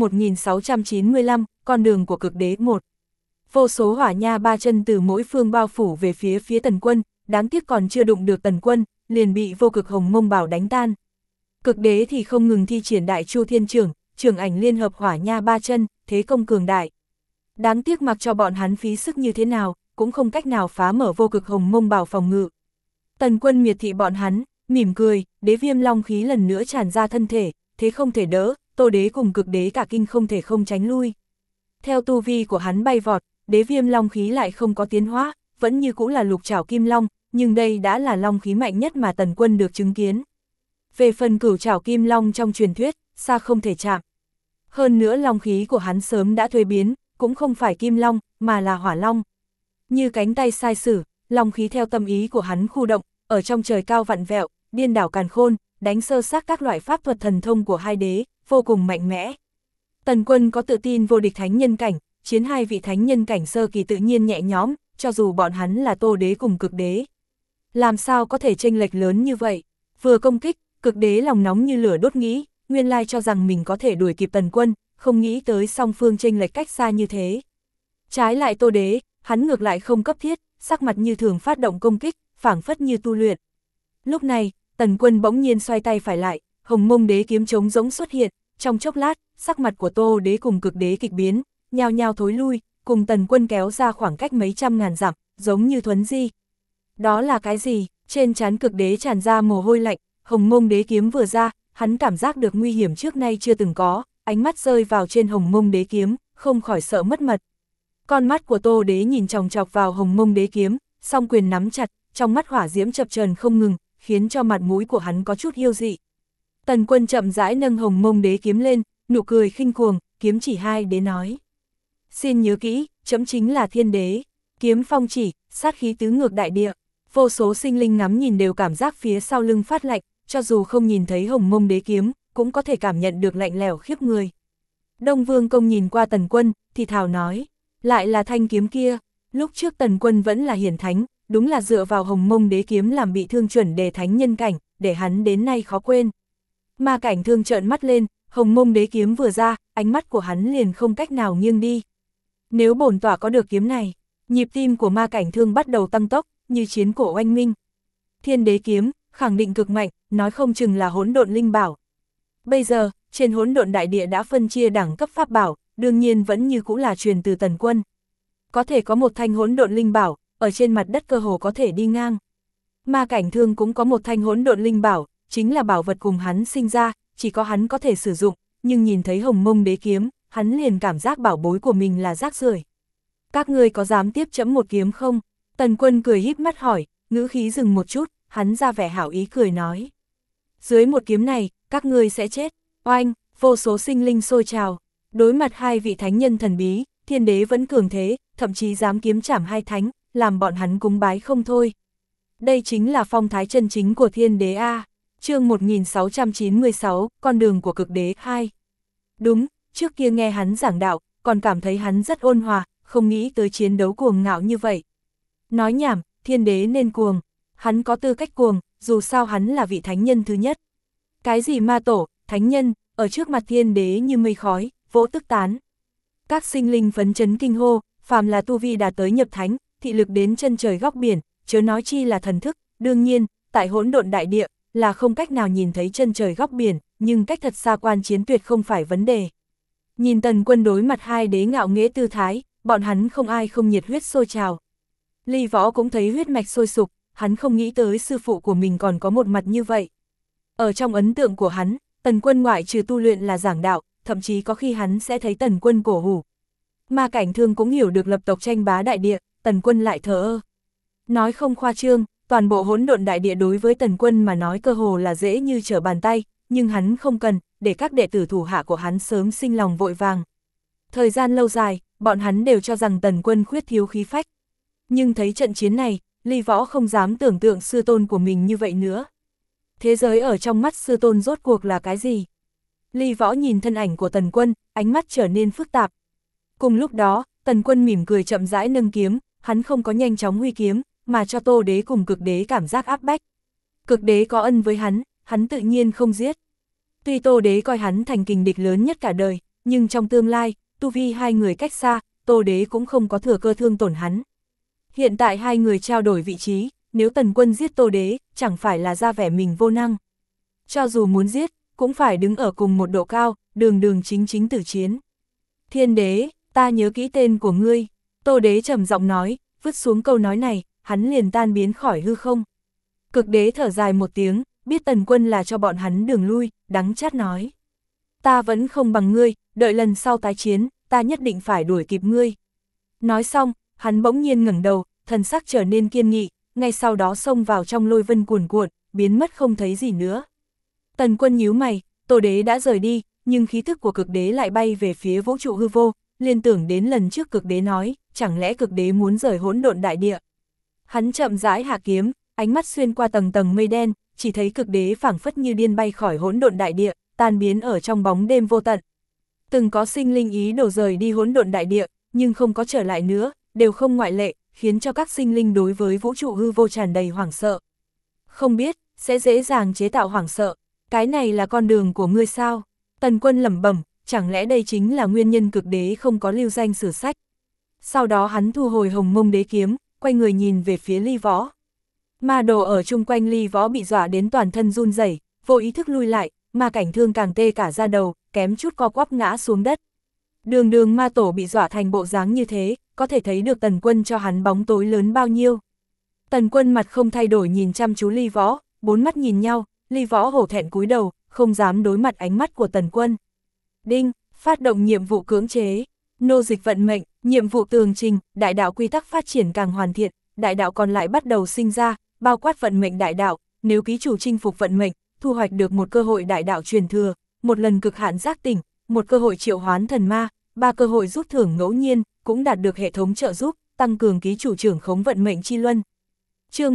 1695, con đường của cực đế 1. Vô số hỏa nha ba chân từ mỗi phương bao phủ về phía Tần Quân, đáng tiếc còn chưa đụng được Tần Quân, liền bị vô cực hồng mông bảo đánh tan. Cực đế thì không ngừng thi triển đại chu thiên trưởng, trưởng ảnh liên hợp hỏa nha ba chân, thế công cường đại. Đáng tiếc mặc cho bọn hắn phí sức như thế nào, cũng không cách nào phá mở vô cực hồng mông bảo phòng ngự. Tần Quân miệt thị bọn hắn, mỉm cười, đế viêm long khí lần nữa tràn ra thân thể, thế không thể đỡ, Tô Đế cùng cực đế cả kinh không thể không tránh lui. Theo tu vi của hắn bay vọt, đế viêm long khí lại không có tiến hóa, vẫn như cũ là lục trảo kim long, nhưng đây đã là long khí mạnh nhất mà Tần Quân được chứng kiến. Về phần cửu trảo kim long trong truyền thuyết, xa không thể chạm. Hơn nữa long khí của hắn sớm đã thuế biến, cũng không phải kim long, mà là hỏa long. Như cánh tay sai sử, long khí theo tâm ý của hắn khu động, ở trong trời cao vặn vẹo, điên đảo càn khôn, đánh sơ xác các loại pháp thuật thần thông của hai đế, vô cùng mạnh mẽ. Tần Quân có tự tin vô địch thánh nhân cảnh, chiến hai vị thánh nhân cảnh sơ kỳ tự nhiên nhẹ nhõm, cho dù bọn hắn là Tô đế cùng Cực đế. Làm sao có thể chênh lệch lớn như vậy? Vừa công kích, Cực đế lòng nóng như lửa đốt nghĩ, nguyên lai cho rằng mình có thể đuổi kịp Tần Quân, không nghĩ tới song phương chênh lệch cách xa như thế. Trái lại Tô đế, hắn ngược lại không cấp thiết, sắc mặt như thường phát động công kích, phảng phất như tu luyện. Lúc này, Tần Quân bỗng nhiên xoay tay phải lại, Hồng Mông đế kiếm trống rỗng xuất hiện, trong chốc lát, sắc mặt của Tô đế cùng Cực đế kịch biến, nhao nhao thối lui, cùng Tần Quân kéo ra khoảng cách mấy trăm ngàn dặm, giống như thuấn di. Đó là cái gì? Trên trán Cực đế tràn ra mồ hôi lạnh, Hồng Mông đế kiếm vừa ra, hắn cảm giác được nguy hiểm trước nay chưa từng có, ánh mắt rơi vào trên Hồng Mông đế kiếm, không khỏi sợ mất mật. Con mắt của Tô đế nhìn chòng chọc vào Hồng Mông đế kiếm, song quyền nắm chặt, trong mắt hỏa diễm chập chờn không ngừng, khiến cho mặt mũi của hắn có chút hiêu dị. Tần Quân chậm rãi nâng Hồng Mông đế kiếm lên, nụ cười khinh cuồng, kiếm chỉ hai đế nói. Xin nhớ kỹ, chấm chính là thiên đế, kiếm phong chỉ, sát khí tứ ngược đại địa. Vô số sinh linh ngắm nhìn đều cảm giác phía sau lưng phát lạnh, cho dù không nhìn thấy Hồng Mông đế kiếm, cũng có thể cảm nhận được lạnh lẽo khiếp người. Đông Vương Công nhìn qua Tần Quân, thì thào nói, lại là thanh kiếm kia, lúc trước Tần Quân vẫn là hiển thánh, đúng là dựa vào Hồng Mông đế kiếm làm bị thương chuẩn đề thánh nhân cảnh, để hắn đến nay khó quên. Ma Cảnh Thương trợn mắt lên, Hồng Mông đế kiếm vừa ra, ánh mắt của hắn liền không cách nào nghiêng đi. Nếu bổn tọa có được kiếm này, nhịp tim của Ma Cảnh Thương bắt đầu tăng tốc, như chiến cổ oanh minh. Thiên đế kiếm, khẳng định cực mạnh, nói không chừng là hỗn độn linh bảo. Bây giờ, trên hỗn độn đại địa đã phân chia đẳng cấp pháp bảo, đương nhiên vẫn như cũ là truyền từ Tần Quân. Có thể có một thanh hỗn độn linh bảo, ở trên mặt đất cơ hồ có thể đi ngang. Ma Cảnh Thương cũng có một thanh hỗn độn linh bảo, chính là bảo vật cùng hắn sinh ra, chỉ có hắn có thể sử dụng, nhưng nhìn thấy Hồng Mông đế kiếm, hắn liền cảm giác bảo bối của mình là rác rưởi. Các ngươi có dám tiếp chấm một kiếm không? Tần Quân cười híp mắt hỏi, ngữ khí dừng một chút, hắn ra vẻ hảo ý cười nói. Dưới một kiếm này, các ngươi sẽ chết. Oanh, vô số sinh linh sôi trào. Đối mặt hai vị thánh nhân thần bí, thiên đế vẫn cường thế, thậm chí dám kiếm trảm hai thánh, làm bọn hắn cúng bái không thôi. Đây chính là phong thái chân chính của thiên đế A. Chương 1696, con đường của Cực đế 2. Đúng, trước kia nghe hắn giảng đạo, còn cảm thấy hắn rất ôn hòa, không nghĩ tới chiến đấu cuồng ngạo như vậy. Nói nhảm, thiên đế nên cuồng, hắn có tư cách cuồng, dù sao hắn là vị thánh nhân thứ nhất. Cái gì ma tổ, thánh nhân, ở trước mặt thiên đế như mây khói, vỗ tức tán. Các sinh linh phấn chấn kinh hô, phàm là tu vi đạt tới nhập thánh, thị lực đến chân trời góc biển, chớ nói chi là thần thức, đương nhiên, tại hỗn độn đại địa, là không cách nào nhìn thấy chân trời góc biển, nhưng cách thật xa quan chiến tuyệt không phải vấn đề. Nhìn Tần Quân đối mặt hai đế ngạo nghễ tư thái, bọn hắn không ai không nhiệt huyết sôi trào. Ly Võ cũng thấy huyết mạch sôi sục, hắn không nghĩ tới sư phụ của mình còn có một mặt như vậy. Ở trong ấn tượng của hắn, Tần Quân ngoại trừ tu luyện là giảng đạo, thậm chí có khi hắn sẽ thấy Tần Quân cổ hủ. Ma Cảnh Thương cũng hiểu được lập tộc tranh bá đại địa, Tần Quân lại thờ ơ. Nói không khoa trương, toàn bộ hỗn độn đại địa đối với Tần Quân mà nói cơ hồ là dễ như trở bàn tay, nhưng hắn không cần, để các đệ tử thủ hạ của hắn sớm sinh lòng vội vàng. Thời gian lâu dài, bọn hắn đều cho rằng Tần Quân khuyết thiếu khí phách. Nhưng thấy trận chiến này, Ly Võ không dám tưởng tượng sư tôn của mình như vậy nữa. Thế giới ở trong mắt sư tôn rốt cuộc là cái gì? Ly Võ nhìn thân ảnh của Tần Quân, ánh mắt trở nên phức tạp. Cùng lúc đó, Tần Quân mỉm cười chậm rãi nâng kiếm, hắn không có nhanh chóng huy kiếm, mà cho Tô đế cùng Cực đế cảm giác áp bách. Cực đế có ân với hắn tự nhiên không giết. Tuy Tô đế coi hắn thành kình địch lớn nhất cả đời, nhưng trong tương lai, tu vi hai người cách xa, Tô đế cũng không có thừa cơ thương tổn hắn. Hiện tại hai người trao đổi vị trí, nếu Tần Quân giết Tô đế, chẳng phải là ra vẻ mình vô năng. Cho dù muốn giết, cũng phải đứng ở cùng một độ cao, đường chính chính tử chiến. Thiên đế, ta nhớ kỹ tên của ngươi. Tô đế trầm giọng nói, vứt xuống câu nói này, hắn liền tan biến khỏi hư không. Cực đế thở dài một tiếng, biết Tần Quân là cho bọn hắn đường lui, đắng chát nói. Ta vẫn không bằng ngươi, đợi lần sau tái chiến, ta nhất định phải đuổi kịp ngươi. Nói xong, hắn bỗng nhiên ngẩng đầu, thần sắc trở nên kiên nghị, ngay sau đó xông vào trong lôi vân cuồn cuộn, biến mất không thấy gì nữa. Tần Quân nhíu mày, Tô đế đã rời đi, nhưng khí thức của Cực đế lại bay về phía vũ trụ hư vô, liên tưởng đến lần trước Cực đế nói, chẳng lẽ cực đế muốn rời hỗn độn đại địa? Hắn chậm rãi hạ kiếm, ánh mắt xuyên qua tầng tầng mây đen, chỉ thấy cực đế phảng phất như điên bay khỏi hỗn độn đại địa, tan biến ở trong bóng đêm vô tận. Từng có sinh linh ý đồ rời đi hỗn độn đại địa, nhưng không có trở lại nữa, đều không ngoại lệ, khiến cho các sinh linh đối với vũ trụ hư vô tràn đầy hoảng sợ. Không biết, sẽ dễ dàng chế tạo hoảng sợ, cái này là con đường của ngươi sao? Tần Quân lẩm bẩm, chẳng lẽ đây chính là nguyên nhân cực đế không có lưu danh sử sách? Sau đó hắn thu hồi Hồng Mông Đế kiếm, quay người nhìn về phía Ly Võ. Ma đồ ở chung quanh Ly Võ bị dọa đến toàn thân run rẩy, vô ý thức lui lại, ma cảnh thương càng tê cả da đầu, kém chút co quắp ngã xuống đất. Đường ma tổ bị dọa thành bộ dáng như thế, có thể thấy được Tần Quân cho hắn bóng tối lớn bao nhiêu. Tần Quân mặt không thay đổi nhìn chăm chú Ly Võ, bốn mắt nhìn nhau, Ly Võ hổ thẹn cúi đầu, không dám đối mặt ánh mắt của Tần Quân. Đinh, phát động nhiệm vụ cưỡng chế, nô dịch vận mệnh, nhiệm vụ tường trình, đại đạo quy tắc phát triển càng hoàn thiện, đại đạo còn lại bắt đầu sinh ra, bao quát vận mệnh đại đạo, nếu ký chủ chinh phục vận mệnh, thu hoạch được một cơ hội đại đạo truyền thừa, một lần cực hạn giác tỉnh, một cơ hội triệu hoán thần ma, 3 cơ hội rút thưởng ngẫu nhiên, cũng đạt được hệ thống trợ giúp, tăng cường ký chủ trưởng khống vận mệnh chi luân. Chương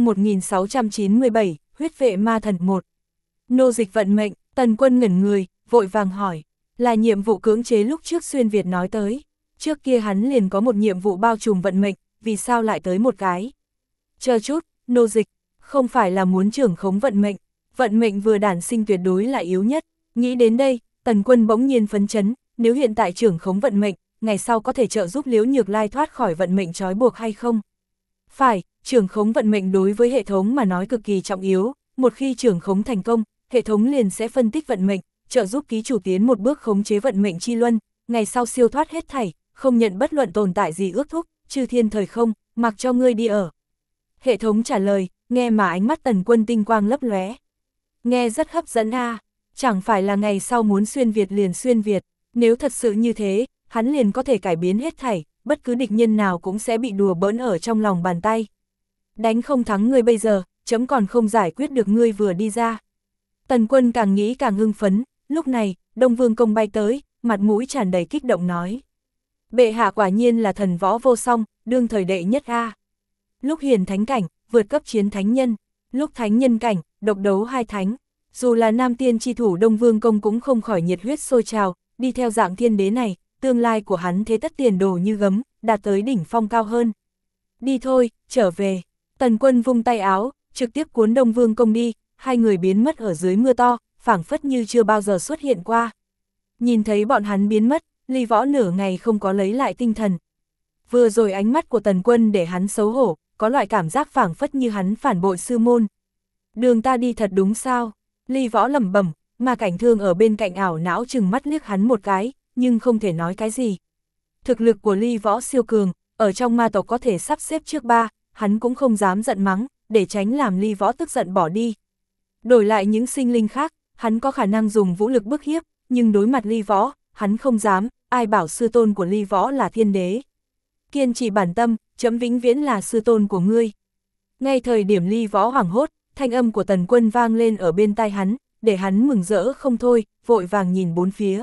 1697, huyết vệ ma thần 1. Nô dịch vận mệnh, Tần Quân ngẩn người, vội vàng hỏi, là nhiệm vụ cưỡng chế lúc trước Xuyên Việt nói tới. Trước kia hắn liền có một nhiệm vụ bao trùm vận mệnh, vì sao lại tới một cái? Chờ chút, nô dịch, không phải là muốn trưởng khống vận mệnh vừa đản sinh tuyệt đối là yếu nhất. Nghĩ đến đây, Tần Quân bỗng nhiên phấn chấn, nếu hiện tại trưởng khống vận mệnh, ngày sau có thể trợ giúp Liễu Nhược Lai thoát khỏi vận mệnh trói buộc hay không? Phải, trưởng khống vận mệnh đối với hệ thống mà nói cực kỳ trọng yếu, một khi trưởng khống thành công, hệ thống liền sẽ phân tích vận mệnh, trợ giúp ký chủ tiến một bước khống chế vận mệnh chi luân, ngày sau siêu thoát hết thảy, không nhận bất luận tồn tại gì ước thúc, chư thiên thời không, mặc cho ngươi đi ở. Hệ thống trả lời, nghe mà ánh mắt Tần Quân tinh quang lấp lóe. Nghe rất hấp dẫn a, chẳng phải là ngày sau muốn xuyên Việt liền xuyên Việt, nếu thật sự như thế, hắn liền có thể cải biến hết thảy, bất cứ địch nhân nào cũng sẽ bị đùa bỡn ở trong lòng bàn tay. Đánh không thắng ngươi bây giờ, chấm còn không giải quyết được ngươi vừa đi ra. Tần Quân càng nghĩ càng hưng phấn, lúc này, Đông Vương Công bay tới, mặt mũi tràn đầy kích động nói. Bệ hạ quả nhiên là thần võ vô song, đương thời đệ nhất a. Lúc hiển thánh cảnh, vượt cấp chiến thánh nhân, lúc thánh nhân cảnh, độc đấu hai thánh. Dù là nam tiên chi thủ Đông Vương Công cũng không khỏi nhiệt huyết sôi trào, đi theo dạng thiên đế này, tương lai của hắn thế tất tiền đồ như gấm, đạt tới đỉnh phong cao hơn. Đi thôi, trở về. Tần Quân vung tay áo, trực tiếp cuốn Đông Vương Công đi, hai người biến mất ở dưới mưa to, phảng phất như chưa bao giờ xuất hiện qua. Nhìn thấy bọn hắn biến mất, Ly Võ nửa ngày không có lấy lại tinh thần. Vừa rồi ánh mắt của Tần Quân để hắn xấu hổ, có loại cảm giác phảng phất như hắn phản bội sư môn. Đường ta đi thật đúng sao? Ly Võ lẩm bẩm, mà cảnh thương ở bên cạnh ảo não chừng mắt liếc hắn một cái, nhưng không thể nói cái gì. Thực lực của Ly Võ siêu cường, ở trong ma tộc có thể sắp xếp trước 3, hắn cũng không dám giận mắng, để tránh làm Ly Võ tức giận bỏ đi. Đổi lại những sinh linh khác, hắn có khả năng dùng vũ lực bức hiếp, nhưng đối mặt Ly Võ, hắn không dám, ai bảo sư tôn của Ly Võ là thiên đế. Kiên trì bản tâm, chấm vĩnh viễn là sư tôn của ngươi. Ngay thời điểm Ly Võ hoảng hốt, thanh âm của Tần Quân vang lên ở bên tai hắn, để hắn mừng rỡ không thôi, vội vàng nhìn bốn phía.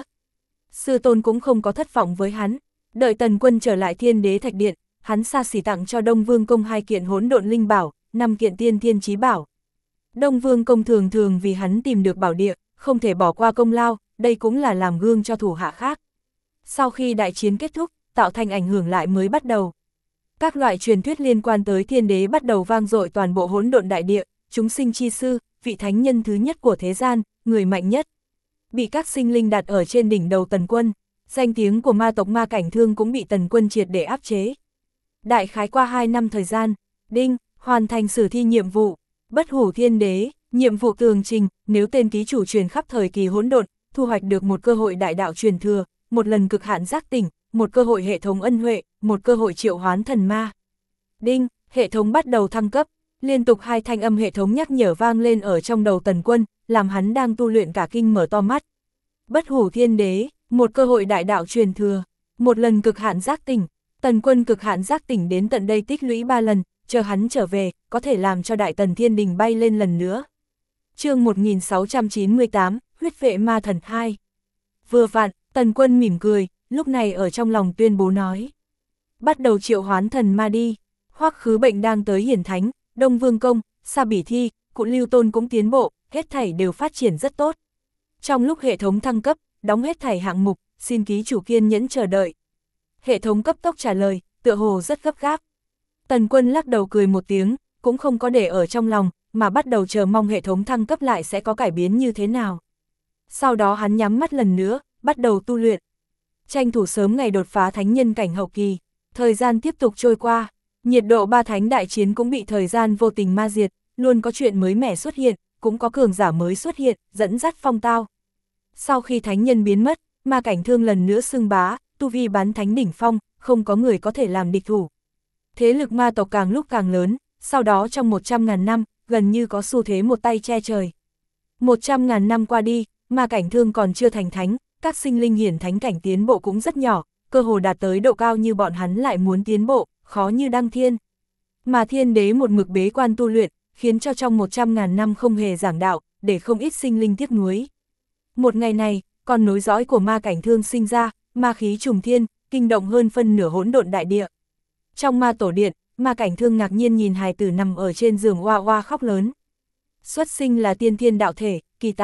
Sư tôn cũng không có thất vọng với hắn, đợi Tần Quân trở lại Thiên Đế Thạch Điện, hắn xa xỉ tặng cho Đông Vương Công 2 kiện hỗn độn linh bảo, 5 kiện tiên thiên chí bảo. Đông Vương Công thường thường vì hắn tìm được bảo địa, không thể bỏ qua công lao, đây cũng là làm gương cho thủ hạ khác. Sau khi đại chiến kết thúc, tạo thành ảnh hưởng lại mới bắt đầu. Các loại truyền thuyết liên quan tới thiên đế bắt đầu vang dội toàn bộ hỗn độn đại địa, chúng sinh chi sư, vị thánh nhân thứ nhất của thế gian, người mạnh nhất. Bị các sinh linh đặt ở trên đỉnh đầu Tần Quân, danh tiếng của ma tộc ma cảnh thương cũng bị Tần Quân triệt để áp chế. Đại khái qua 2 năm thời gian, đinh, hoàn thành sử thi nhiệm vụ, bất hủ thiên đế, nhiệm vụ tường trình, nếu tên ký chủ truyền khắp thời kỳ hỗn độn, thu hoạch được một cơ hội đại đạo truyền thừa, một lần cực hạn giác tỉnh, một cơ hội hệ thống ân huệ, một cơ hội triệu hoán thần ma. Đinh, hệ thống bắt đầu thăng cấp, liên tục 2 thanh âm hệ thống nhắc nhở vang lên ở trong đầu Tần Quân, làm hắn đang tu luyện cả kinh mở to mắt. Bất hủ thiên đế, một cơ hội đại đạo truyền thừa, một lần cực hạn giác tỉnh. Tần Quân cực hạn giác tỉnh đến tận đây tích lũy 3 lần, chờ hắn trở về, có thể làm cho Đại Tần Thiên Đình bay lên lần nữa. Chương 1698, huyết vệ ma thần 2. Vừa vặn, Tần Quân mỉm cười, lúc này ở trong lòng tuyên bố nói. Bắt đầu triệu hoán thần ma đi. Hoắc Khứ Bệnh đang tới Hiển Thánh, Đông Vương Công, Sa Bỉ Thi, Cụ Lưu Tôn cũng tiến bộ, hết thảy đều phát triển rất tốt. Trong lúc hệ thống thăng cấp, đóng hết thảy hạng mục, xin ký chủ kiên nhẫn chờ đợi. Hệ thống cấp tốc trả lời, tựa hồ rất gấp gáp. Tần Quân lắc đầu cười một tiếng, cũng không có để ở trong lòng, mà bắt đầu chờ mong hệ thống thăng cấp lại sẽ có cải biến như thế nào. Sau đó hắn nhắm mắt lần nữa, bắt đầu tu luyện. Tranh thủ sớm ngày đột phá thánh nhân cảnh hậu kỳ. Thời gian tiếp tục trôi qua, nhiệt độ ba thánh đại chiến cũng bị thời gian vô tình ma diệt, luôn có chuyện mới mẻ xuất hiện, cũng có cường giả mới xuất hiện, dẫn dắt phong tao. Sau khi thánh nhân biến mất, ma cảnh thương lần nữa xưng bá, tu vi bán thánh đỉnh phong, không có người có thể làm địch thủ. Thế lực ma tộc càng lúc càng lớn, sau đó trong 100.000 năm, gần như có xu thế một tay che trời. 100.000 năm qua đi, ma cảnh thương còn chưa thành thánh, các sinh linh hiển thánh cảnh tiến bộ cũng rất nhỏ, cơ hồ đạt tới độ cao như bọn hắn lại muốn tiến bộ, khó như đăng thiên. Mà thiên đế một mực bế quan tu luyện, khiến cho trong 100.000 năm không hề giảng đạo, để không ít sinh linh tiếc nuối. Một ngày này, con nối dõi của ma cảnh thương sinh ra, ma khí trùng thiên, kinh động hơn phân nửa hỗn độn đại địa. Trong ma tổ điện, ma cảnh thương ngạc nhiên nhìn hài tử nằm ở trên giường oa oa khóc lớn. Xuất sinh là tiên thiên đạo thể,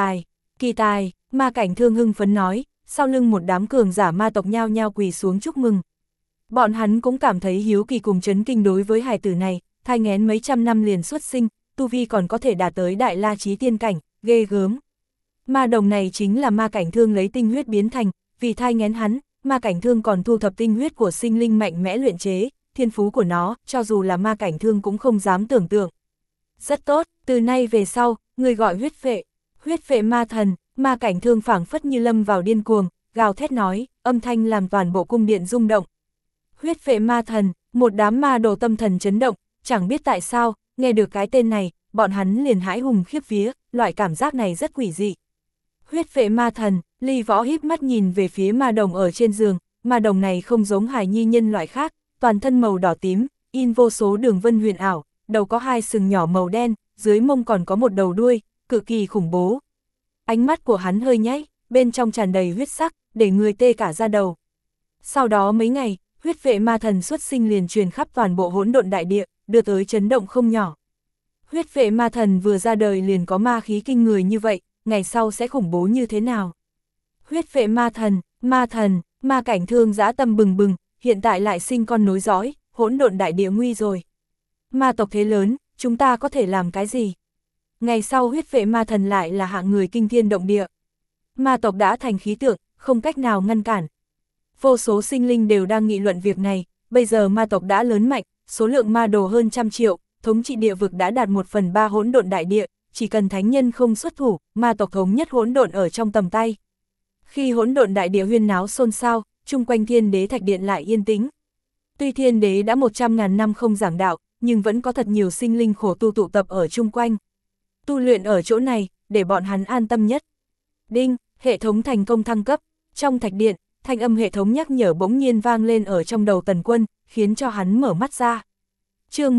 kỳ tài, ma cảnh thương hưng phấn nói, sau lưng một đám cường giả ma tộc nhao nhao quỳ xuống chúc mừng. Bọn hắn cũng cảm thấy hiếu kỳ cùng chấn kinh đối với hài tử này, thai nghén mấy trăm năm liền xuất sinh, tu vi còn có thể đạt tới đại la chí tiên cảnh, ghê gớm. Ma đồng này chính là ma cảnh thương lấy tinh huyết biến thành, vì thai nghén hắn, ma cảnh thương còn thu thập tinh huyết của sinh linh mạnh mẽ luyện chế, thiên phú của nó, cho dù là ma cảnh thương cũng không dám tưởng tượng. Rất tốt, từ nay về sau, người gọi huyết phệ ma thần, ma cảnh thương phảng phất như lâm vào điên cuồng, gào thét nói, âm thanh làm toàn bộ cung điện rung động. Huyết phệ ma thần, một đám ma đồ tâm thần chấn động, chẳng biết tại sao, nghe được cái tên này, bọn hắn liền hãi hùng khiếp vía, loại cảm giác này rất quỷ dị. Huyết phệ ma thần, Ly Võ híp mắt nhìn về phía ma đồng ở trên giường, ma đồng này không giống hài nhi nhân loại khác, toàn thân màu đỏ tím, in vô số đường vân huyền ảo, đầu có hai sừng nhỏ màu đen, dưới mông còn có một đầu đuôi, cực kỳ khủng bố. Ánh mắt của hắn hơi nháy, bên trong tràn đầy huyết sắc, để người tê cả da đầu. Sau đó mấy ngày, huyết vệ ma thần xuất sinh liền truyền khắp toàn bộ hỗn độn đại địa, đưa tới chấn động không nhỏ. Huyết vệ ma thần vừa ra đời liền có ma khí kinh người như vậy, ngày sau sẽ khủng bố như thế nào? Huyết vệ ma thần, ma cảnh thương dã tâm bừng bừng, hiện tại lại sinh con nối dõi, hỗn độn đại địa nguy rồi. Ma tộc thế lớn, chúng ta có thể làm cái gì? Ngày sau huyết vệ ma thần lại là hạng người kinh thiên động địa. Ma tộc đã thành khí tượng, không cách nào ngăn cản. Vô số sinh linh đều đang nghị luận việc này, bây giờ ma tộc đã lớn mạnh, số lượng ma đồ hơn 100 triệu, thống trị địa vực đã đạt 1/3 hỗn độn đại địa, chỉ cần thánh nhân không xuất thủ, ma tộc thống nhất hỗn độn ở trong tầm tay. Khi hỗn độn đại địa huyên náo xôn xao, chung quanh thiên đế thạch điện lại yên tĩnh. Tuy thiên đế đã 100.000 năm không giảng đạo, nhưng vẫn có thật nhiều sinh linh khổ tu tụ tập ở chung quanh. Tu luyện ở chỗ này, để bọn hắn an tâm nhất. Đinh, hệ thống thành công thăng cấp. Trong thạch điện, thanh âm hệ thống nhắc nhở bỗng nhiên vang lên ở trong đầu Tần Quân, khiến cho hắn mở mắt ra. Chương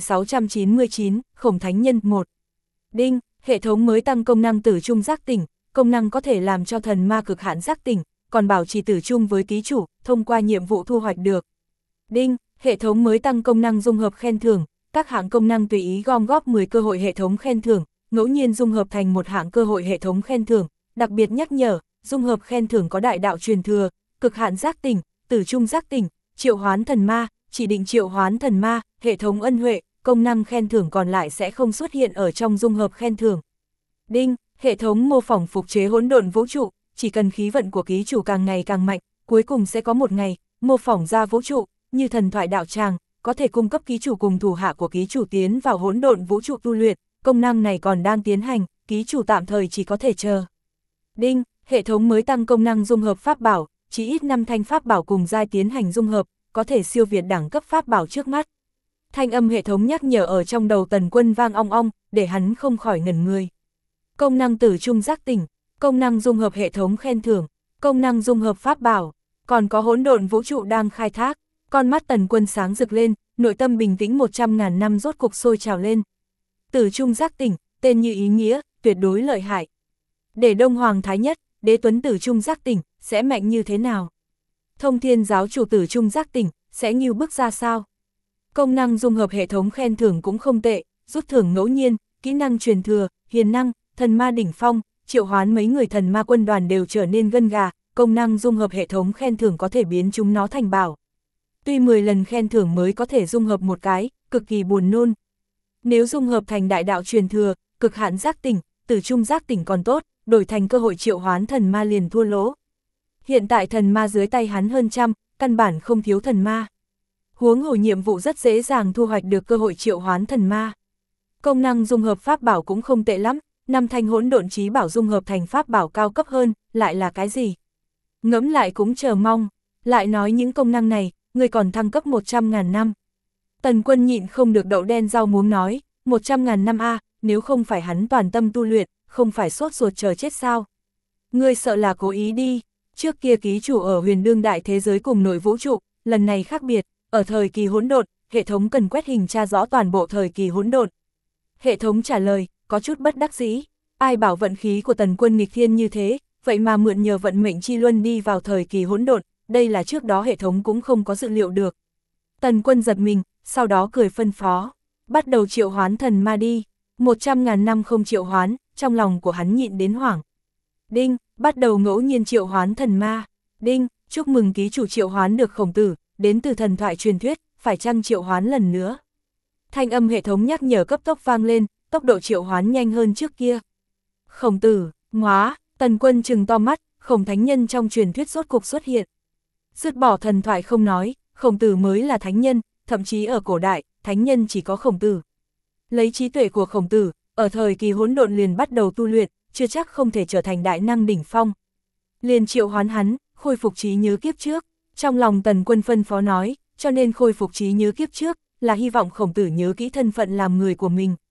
1699, Khổng Thánh Nhân 1. Đinh, hệ thống mới tăng công năng tử trung giác tỉnh, công năng có thể làm cho thần ma cực hạn giác tỉnh, còn bảo trì tử trung với ký chủ, thông qua nhiệm vụ thu hoạch được. Đinh, hệ thống mới tăng công năng dung hợp khen thưởng, các hạng công năng tùy ý gom góp 10 cơ hội hệ thống khen thưởng, ngẫu nhiên dung hợp thành một hạng cơ hội hệ thống khen thưởng, đặc biệt nhắc nhở, dung hợp khen thưởng có đại đạo truyền thừa, cực hạn giác tỉnh, tử trung giác tỉnh, triệu hoán thần ma, chỉ định triệu hoán thần ma, hệ thống ân huệ, công năng khen thưởng còn lại sẽ không xuất hiện ở trong dung hợp khen thưởng. Đinh, hệ thống mô phỏng phục chế hỗn độn vũ trụ, chỉ cần khí vận của ký chủ càng ngày càng mạnh, cuối cùng sẽ có một ngày, mô phỏng ra vũ trụ, như thần thoại đạo tràng, có thể cung cấp ký chủ cùng thủ hạ của ký chủ tiến vào hỗn độn vũ trụ tu luyện, công năng này còn đang tiến hành, ký chủ tạm thời chỉ có thể chờ. Đinh, hệ thống mới tăng công năng dung hợp pháp bảo, chỉ ít 5 thanh pháp bảo cùng giai tiến hành dung hợp, có thể siêu việt đẳng cấp pháp bảo trước mắt. Thanh âm hệ thống nhắc nhở ở trong đầu Tần Quân vang ong ong, để hắn không khỏi ngẩn người. Công năng tử trung giác tỉnh, công năng dung hợp hệ thống khen thưởng, công năng dung hợp pháp bảo, còn có hỗn độn vũ trụ đang khai thác. Con mắt Tần Quân sáng rực lên, nội tâm bình tĩnh 100.000 năm rốt cục sôi trào lên. Tử trung giác tỉnh, tên như ý nghĩa, tuyệt đối lợi hại. Để Đông Hoàng Thái Nhất, Đế Tuấn tử trung giác tỉnh, sẽ mạnh như thế nào? Thông Thiên giáo chủ tử trung giác tỉnh, sẽ nghiêu bức ra sao? Công năng dung hợp hệ thống khen thưởng cũng không tệ, rút thưởng ngẫu nhiên, kỹ năng truyền thừa, hiền năng, thần ma đỉnh phong, triệu hoán mấy người thần ma quân đoàn đều trở nên gân gà, công năng dung hợp hệ thống khen thưởng có thể biến chúng nó thành bảo. Tuy 10 lần khen thưởng mới có thể dung hợp một cái, cực kỳ buồn nôn. Nếu dung hợp thành đại đạo truyền thừa, cực hạn giác tỉnh, tử trung giác tỉnh còn tốt, đổi thành cơ hội triệu hoán thần ma liền thua lỗ. Hiện tại thần ma dưới tay hắn hơn trăm, căn bản không thiếu thần ma. Huống hồ nhiệm vụ rất dễ dàng thu hoạch được cơ hội triệu hoán thần ma. Công năng dung hợp pháp bảo cũng không tệ lắm, 5 thanh hỗn độn chí bảo dung hợp thành pháp bảo cao cấp hơn, lại là cái gì? Ngẫm lại cũng chờ mong, lại nói những công năng này, người còn thăng cấp 100.000 năm. Tần Quân nhịn không được đậu đen rau muống nói, 100.000 năm a, nếu không phải hắn toàn tâm tu luyện, không phải sốt ruột chờ chết sao? Ngươi sợ là cố ý đi, trước kia ký chủ ở huyền đương đại thế giới cùng nội vũ trụ, lần này khác biệt, ở thời kỳ hỗn độn, hệ thống cần quét hình tra rõ toàn bộ thời kỳ hỗn độn. Hệ thống trả lời, có chút bất đắc dĩ, ai bảo vận khí của Tần Quân nghịch thiên như thế, vậy mà mượn nhờ vận mệnh chi luân đi vào thời kỳ hỗn độn, đây là trước đó hệ thống cũng không có dự liệu được. Tần Quân giật mình, sau đó cười phân phó, bắt đầu triệu hoán thần ma đi, 100.000 năm không triệu hoán, trong lòng của hắn nhịn đến hoảng. Đinh, bắt đầu ngẫu nhiên triệu hoán thần ma. Đinh, chúc mừng ký chủ triệu hoán được Khổng Tử, đến từ thần thoại truyền thuyết, phải chăng triệu hoán lần nữa. Thanh âm hệ thống nhắc nhở cấp tốc vang lên, tốc độ triệu hoán nhanh hơn trước kia. Khổng Tử, ngóa, Tần Quân trừng to mắt, Khổng thánh nhân trong truyền thuyết rốt cục xuất hiện. Dứt bỏ thần thoại không nói, Khổng Tử mới là thánh nhân, thậm chí ở cổ đại, thánh nhân chỉ có Khổng Tử. Lấy trí tuệ của Khổng Tử, ở thời kỳ hỗn độn liền bắt đầu tu luyện, chưa chắc không thể trở thành đại năng đỉnh phong. Liền triệu hoán hắn, khôi phục trí nhớ kiếp trước. Trong lòng Tần Quân phân phó nói, cho nên khôi phục trí nhớ kiếp trước, là hy vọng Khổng Tử nhớ kỹ thân phận làm người của mình.